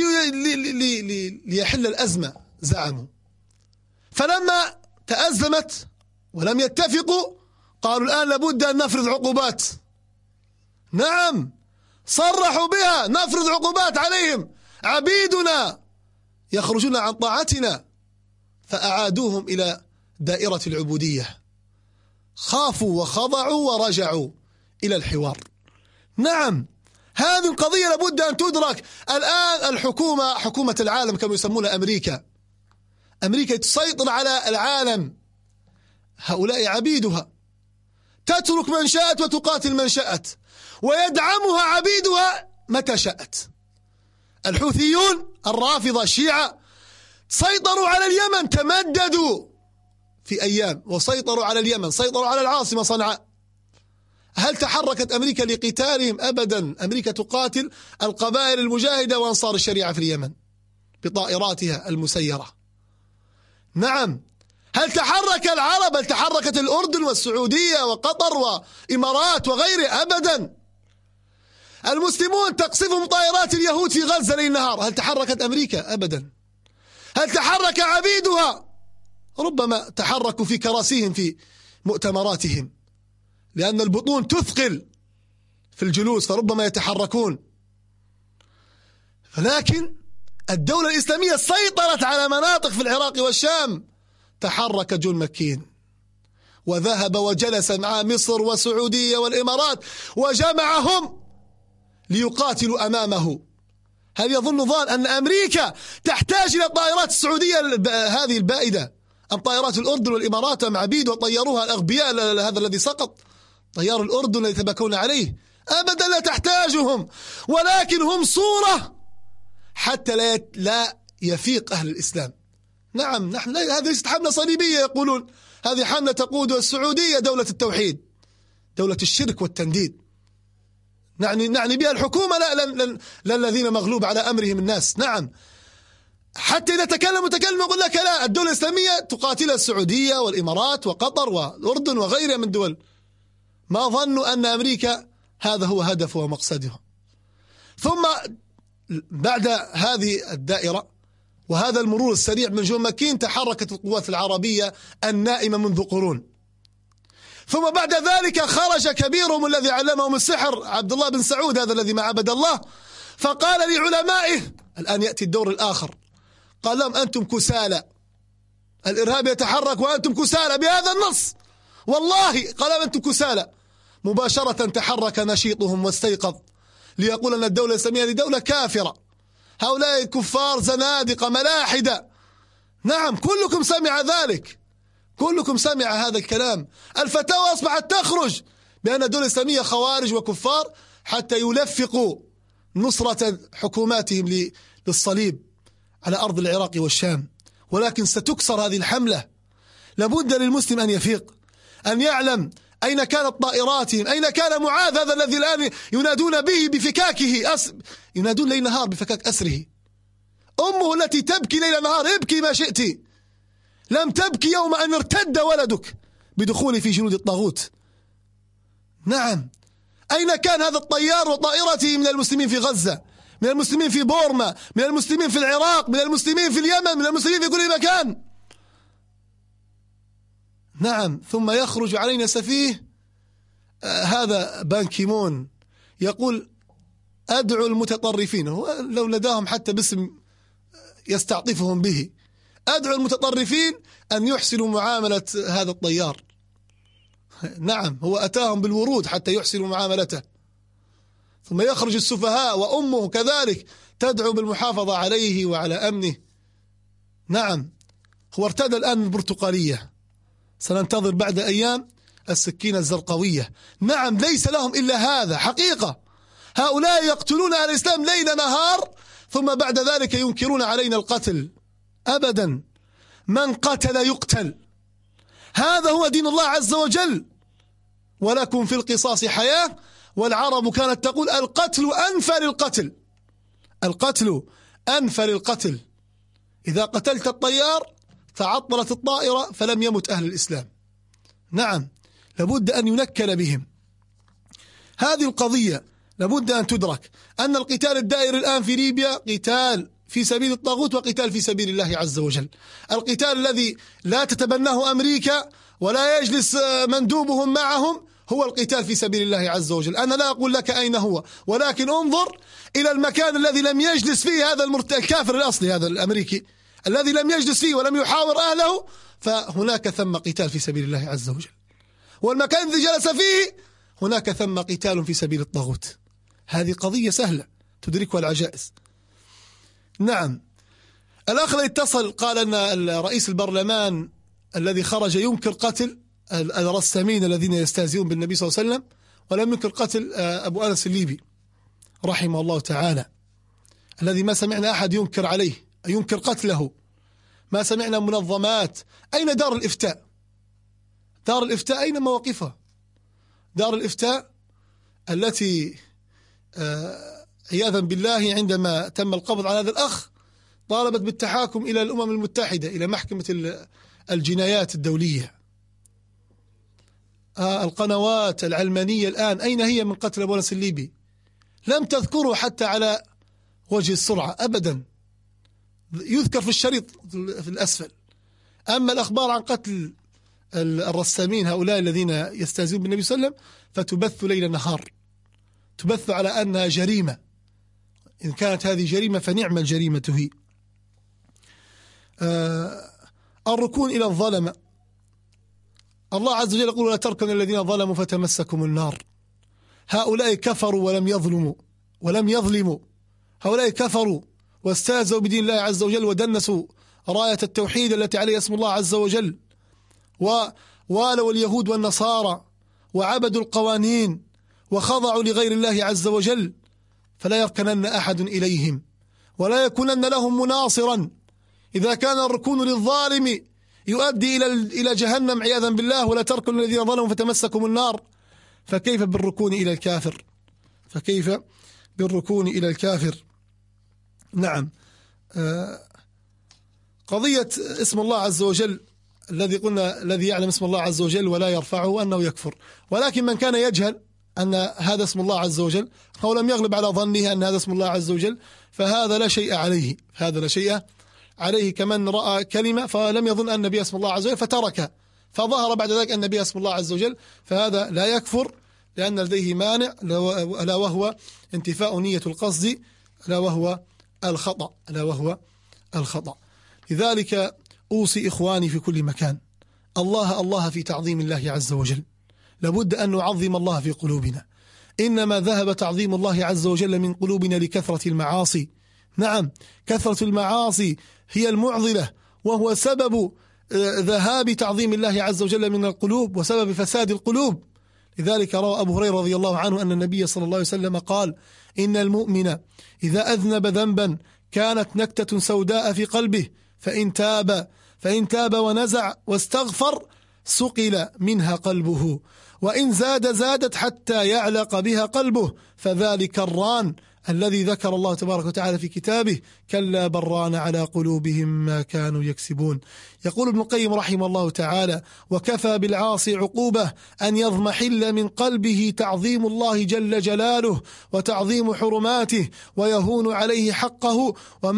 ليحل الأزمة زعموا. فلما تأزمت ولم يتفقوا قالوا الآن لابد أن نفرض عقوبات. نعم صرحوا بها، نفرض عقوبات عليهم، عبيدنا يخرجون عن طاعتنا. فأعادوهم إلى دائرة العبودية، خافوا وخضعوا ورجعوا إلى الحوار. نعم هذه القضية لابد أن تدرك. الآن الحكومة، حكومة العالم كما يسمونها أمريكا تسيطر على العالم. هؤلاء عبيدها، تترك من شاءت وتقاتل من شاءت، ويدعمها عبيدها متى شاءت. الحوثيون الرافضة الشيعة سيطروا على اليمن، تمددوا في أيام وسيطروا على اليمن، سيطروا على العاصمة صنعاء. هل تحركت أمريكا لقتالهم؟ أبدا. أمريكا تقاتل القبائل المجاهدة وأنصار الشريعة في اليمن بطائراتها المسيرة. نعم هل تحرك العرب؟ هل تحركت الأردن والسعودية وقطر وإمارات وغيره؟ أبدا. المسلمون تقصفهم طائرات اليهود في غزة ليل نهار، هل تحركت أمريكا؟ أبدا. هل تحرك عبيدها؟ ربما تحركوا في كراسيهم في مؤتمراتهم، لأن البطون تثقل في الجلوس فربما يتحركون. لكن الدولة الإسلامية سيطرت على مناطق في العراق والشام. تحرك جون مكين وذهب وجلس مع مصر والسعودية والإمارات وجمعهم ليقاتلوا أمامه. هل يظن ظان أن أمريكا تحتاج إلى الطائرات السعودية هذه البائدة أم طائرات الأردن والإمارات أم عبيد وطيروها الأغبياء هذا الذي سقط طيار الأردن الذي يتباكون عليه؟ أبدا لا تحتاجهم، ولكن هم صورة حتى لا يفيق أهل الإسلام. نعم، نحن هذه ليست حملة صليبية يقولون، هذه حملة تقودها السعودية، دولة التوحيد، دولة الشرك والتنديد. نعني بها الحكومة، لا الذين مغلوب على أمرهم الناس. نعم، حتى إذا تكلم يقول لك لا، الدولة الإسلامية تقاتلها السعودية والإمارات وقطر والأردن وغيرها من دول. ما ظنوا أن أمريكا هذا هو هدفه ومقصده. ثم بعد هذه الدائرة وهذا المرور السريع من جون مكين تحركت القوات العربية النائمة منذ قرون. ثم بعد ذلك خرج كبيرهم الذي علمهم السحر عبد الله بن سعود، هذا الذي ما عبد الله، فقال لعلمائه، الآن يأتي الدور الآخر، قال لهم أنتم كسالى، الإرهاب يتحرك وأنتم كسالى بهذا النص، والله قال لهم أنتم كسالى. مباشرة تحرك نشيطهم واستيقظ ليقول أن الدولة الإسلامية هذه دولة كافرة، هؤلاء كفار زنادقة ملاحدة. نعم، كلكم سمع ذلك، كلكم سمع هذا الكلام. الفتاوى أصبحت تخرج بأن الدولة الإسلامية خوارج وكفار حتى يلفقوا نصرة حكوماتهم للصليب على أرض العراق والشام. ولكن ستكسر هذه الحملة. لابد للمسلم أن يفيق، أن يعلم أين كانت طائراتهم، أين كان معاذ هذا الذي الآن ينادون به بفكاكه، ينادون ليل نهار بفكاك أسره. أمه التي تبكي ليل نهار، ابكي ما شئت، لم تبكي يوم أن ارتد ولدك بدخوله في جنود الطاغوت. نعم، أين كان هذا الطيار وطائرته من المسلمين في غزة، من المسلمين في بورما، من المسلمين في العراق، من المسلمين في اليمن، من المسلمين في كل مكان. نعم، ثم يخرج علينا سفيه هذا بان كيمون يقول أدعو المتطرفين، هو لو نداهم حتى باسم يستعطفهم به، أدعو المتطرفين أن يحسنوا معاملة هذا الطيار. نعم، هو أتاهم بالورود حتى يحسنوا معاملته. ثم يخرج السفهاء وأمه كذلك تدعو بالمحافظة عليه وعلى أمنه. نعم، هو ارتدى الآن البرتقالية، سننتظر بعد أيام السكينة الزرقوية. نعم، ليس لهم إلا هذا حقيقة. هؤلاء يقتلون أهل الإسلام ليل نهار، ثم بعد ذلك ينكرون علينا القتل. أبدا، من قتل يقتل، هذا هو دين الله عز وجل. ولكم في القصاص حياة، والعرب كانت تقول القتل أنفى للقتل، القتل أنفى للقتل. إذا قتلت الطيار تعطلت الطائرة فلم يمت أهل الإسلام. نعم، لابد أن ينكل بهم. هذه القضية لابد أن تدرك، أن القتال الدائر الآن في ليبيا قتال في سبيل الطاغوت وقتال في سبيل الله عز وجل. القتال الذي لا تتبناه أمريكا ولا يجلس مندوبهم معهم هو القتال في سبيل الله عز وجل. أنا لا أقول لك أين هو، ولكن انظر إلى المكان الذي لم يجلس فيه هذا الكافر الأصلي، هذا الأمريكي الذي لم يجلس فيه ولم يحاور أهله، فهناك ثم قتال في سبيل الله عز وجل. والمكان الذي جلس فيه هناك ثم قتال في سبيل الطاغوت. هذه قضية سهلة تدركها العجائز. نعم، الأخ الذي اتصل قال أن رئيس البرلمان الذي خرج ينكر قتل الرسامين الذين يستهزئون بالنبي صلى الله عليه وسلم، ولم ينكر قتل أبو أنس الليبي رحمه الله تعالى، الذي ما سمعنا أحد ينكر عليه، ينكر قتله. ما سمعنا منظمات. أين دار الإفتاء؟ دار الإفتاء أين مواقفها؟ دار الإفتاء التي عياذا بالله عندما تم القبض على هذا الأخ طالبت بالتحاكم إلى الأمم المتحدة، إلى محكمة الجنايات الدولية. القنوات العلمانية الآن أين هي من قتل أبو أنس الليبي؟ لم تذكره حتى على وجه السرعة أبدا، يذكر في الشريط في الأسفل. أما الأخبار عن قتل الرسامين هؤلاء الذين يستهزئون بالنبي صلى الله عليه وسلم فتبث ليل نهار، تبث على أنها جريمة. إن كانت هذه جريمة فنعم الجريمة هي. الركون إلى الظلمة، الله عز وجل يقول لا تركنوا الذين ظلموا فتمسكم النار. هؤلاء كفروا ولم يظلموا، هؤلاء كفروا واستهزئوا بدين الله عز وجل ودنسوا راية التوحيد التي عليها اسم الله عز وجل، ووالوا اليهود والنصارى وعبدوا القوانين وخضعوا لغير الله عز وجل، فلا يركنن أحد إليهم ولا يكونن لهم مناصرا. إذا كان الركون للظالم يؤدي إلى جهنم عياذا بالله، ولا تركن الذين ظلموا فتمسكم النار، فكيف بالركون إلى الكافر؟ فكيف بالركون إلى الكافر؟ نعم. قضية اسم الله عز وجل الذي قلنا الذي يعلم اسم الله عز وجل ولا يرفعه أنه يكفر، ولكن من كان يجهل أن هذا اسم الله عز وجل أو لم يغلب على ظنه أن هذا اسم الله عز وجل فهذا لا شيء عليه، هذا لا شيء عليه. كمن رأى كلمة فلم يظن أن بها اسم الله عز وجل فترك، فظهر بعد ذلك أن بها اسم الله عز وجل، فهذا لا يكفر لأن لديه مانع ألا وهو انتفاء نية القصد، ألا وهو الخطأ. لذلك أوصي إخواني في كل مكان الله في تعظيم الله عز وجل. لابد أن نعظم الله في قلوبنا. إنما ذهب تعظيم الله عز وجل من قلوبنا لكثرة المعاصي. نعم، كثرة المعاصي هي المعضلة، وهو سبب ذهاب تعظيم الله عز وجل من القلوب وسبب فساد القلوب. لذلك روى أبو هريرة رضي الله عنه أن النبي صلى الله عليه وسلم قال: إن المؤمن إذا أذنب ذنبا كانت نكتة سوداء في قلبه فإن تاب ونزع واستغفر سقل منها قلبه، وإن زادت حتى يعلق بها قلبه، فذلك الران الذي ذكر الله تبارك وتعالى في كتابه: كلا بران على قلوبهم ما كانوا يكسبون. يقول ابن القيم رحمه الله تعالى: وكفى بالعاصي عقوبة أن يضمحل من قلبه تعظيم الله جل جلاله وتعظيم حرماته ويهون عليه حقه،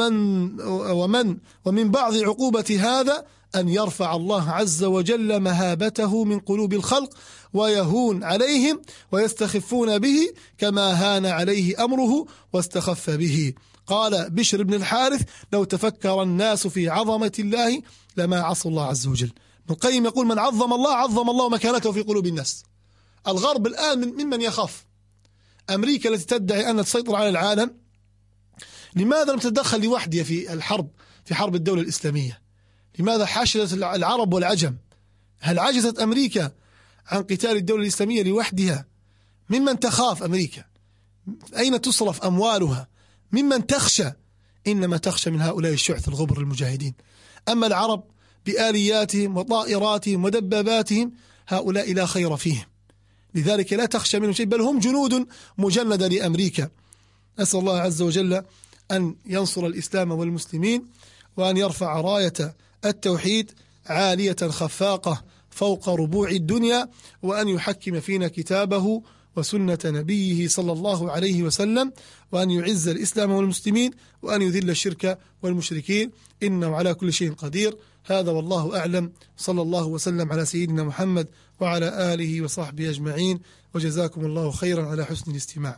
ومن بعض عقوبة هذا أن يرفع الله عز وجل مهابته من قلوب الخلق ويهون عليهم ويستخفون به كما هان عليه أمره واستخف به. قال بشر بن الحارث: لو تفكر الناس في عظمة الله لما عصوا الله عز وجل. ابن القيم يقول: من عظم الله مكانته في قلوب الناس. الغرب الآن ممن يخاف. أمريكا التي تدعي أن تسيطر على العالم لماذا لم تتدخل لوحدها في حرب الدولة الإسلامية؟ لماذا حاشدت العرب والعجم؟ هل عجزت أمريكا عن قتال الدولة الإسلامية لوحدها؟ ممن تخاف أمريكا؟ أين تصرف أموالها؟ ممن تخشى؟ إنما تخشى من هؤلاء الشعث الغبر المجاهدين. أما العرب بآلياتهم وطائراتهم ودباباتهم هؤلاء لا خير فيهم، لذلك لا تخشى منهم شيء، بل هم جنود مجندة لأمريكا. أسأل الله عز وجل أن ينصر الإسلام والمسلمين، وأن يرفع راية التوحيد عالية خفاقة فوق ربوع الدنيا، وأن يحكم فينا كتابه وسنة نبيه صلى الله عليه وسلم، وأن يعز الإسلام والمسلمين، وأن يذل الشرك والمشركين، إنه على كل شيء قدير. هذا والله أعلم. صلى الله وسلم على سيدنا محمد وعلى آله وصحبه أجمعين، وجزاكم الله خيرا على حسن الاستماع.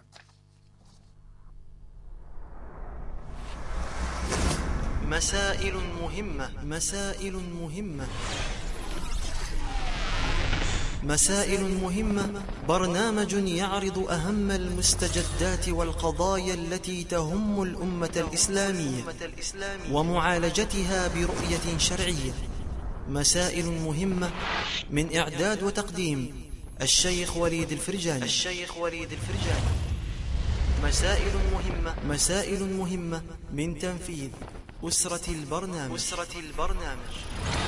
مسائل مهمة، برنامج يعرض أهم المستجدات والقضايا التي تهم الأمة الإسلامية ومعالجتها برؤية شرعية. مسائل مهمة من إعداد وتقديم الشيخ وليد الفرجاني. مسائل مهمة من تنفيذ أسرة البرنامج.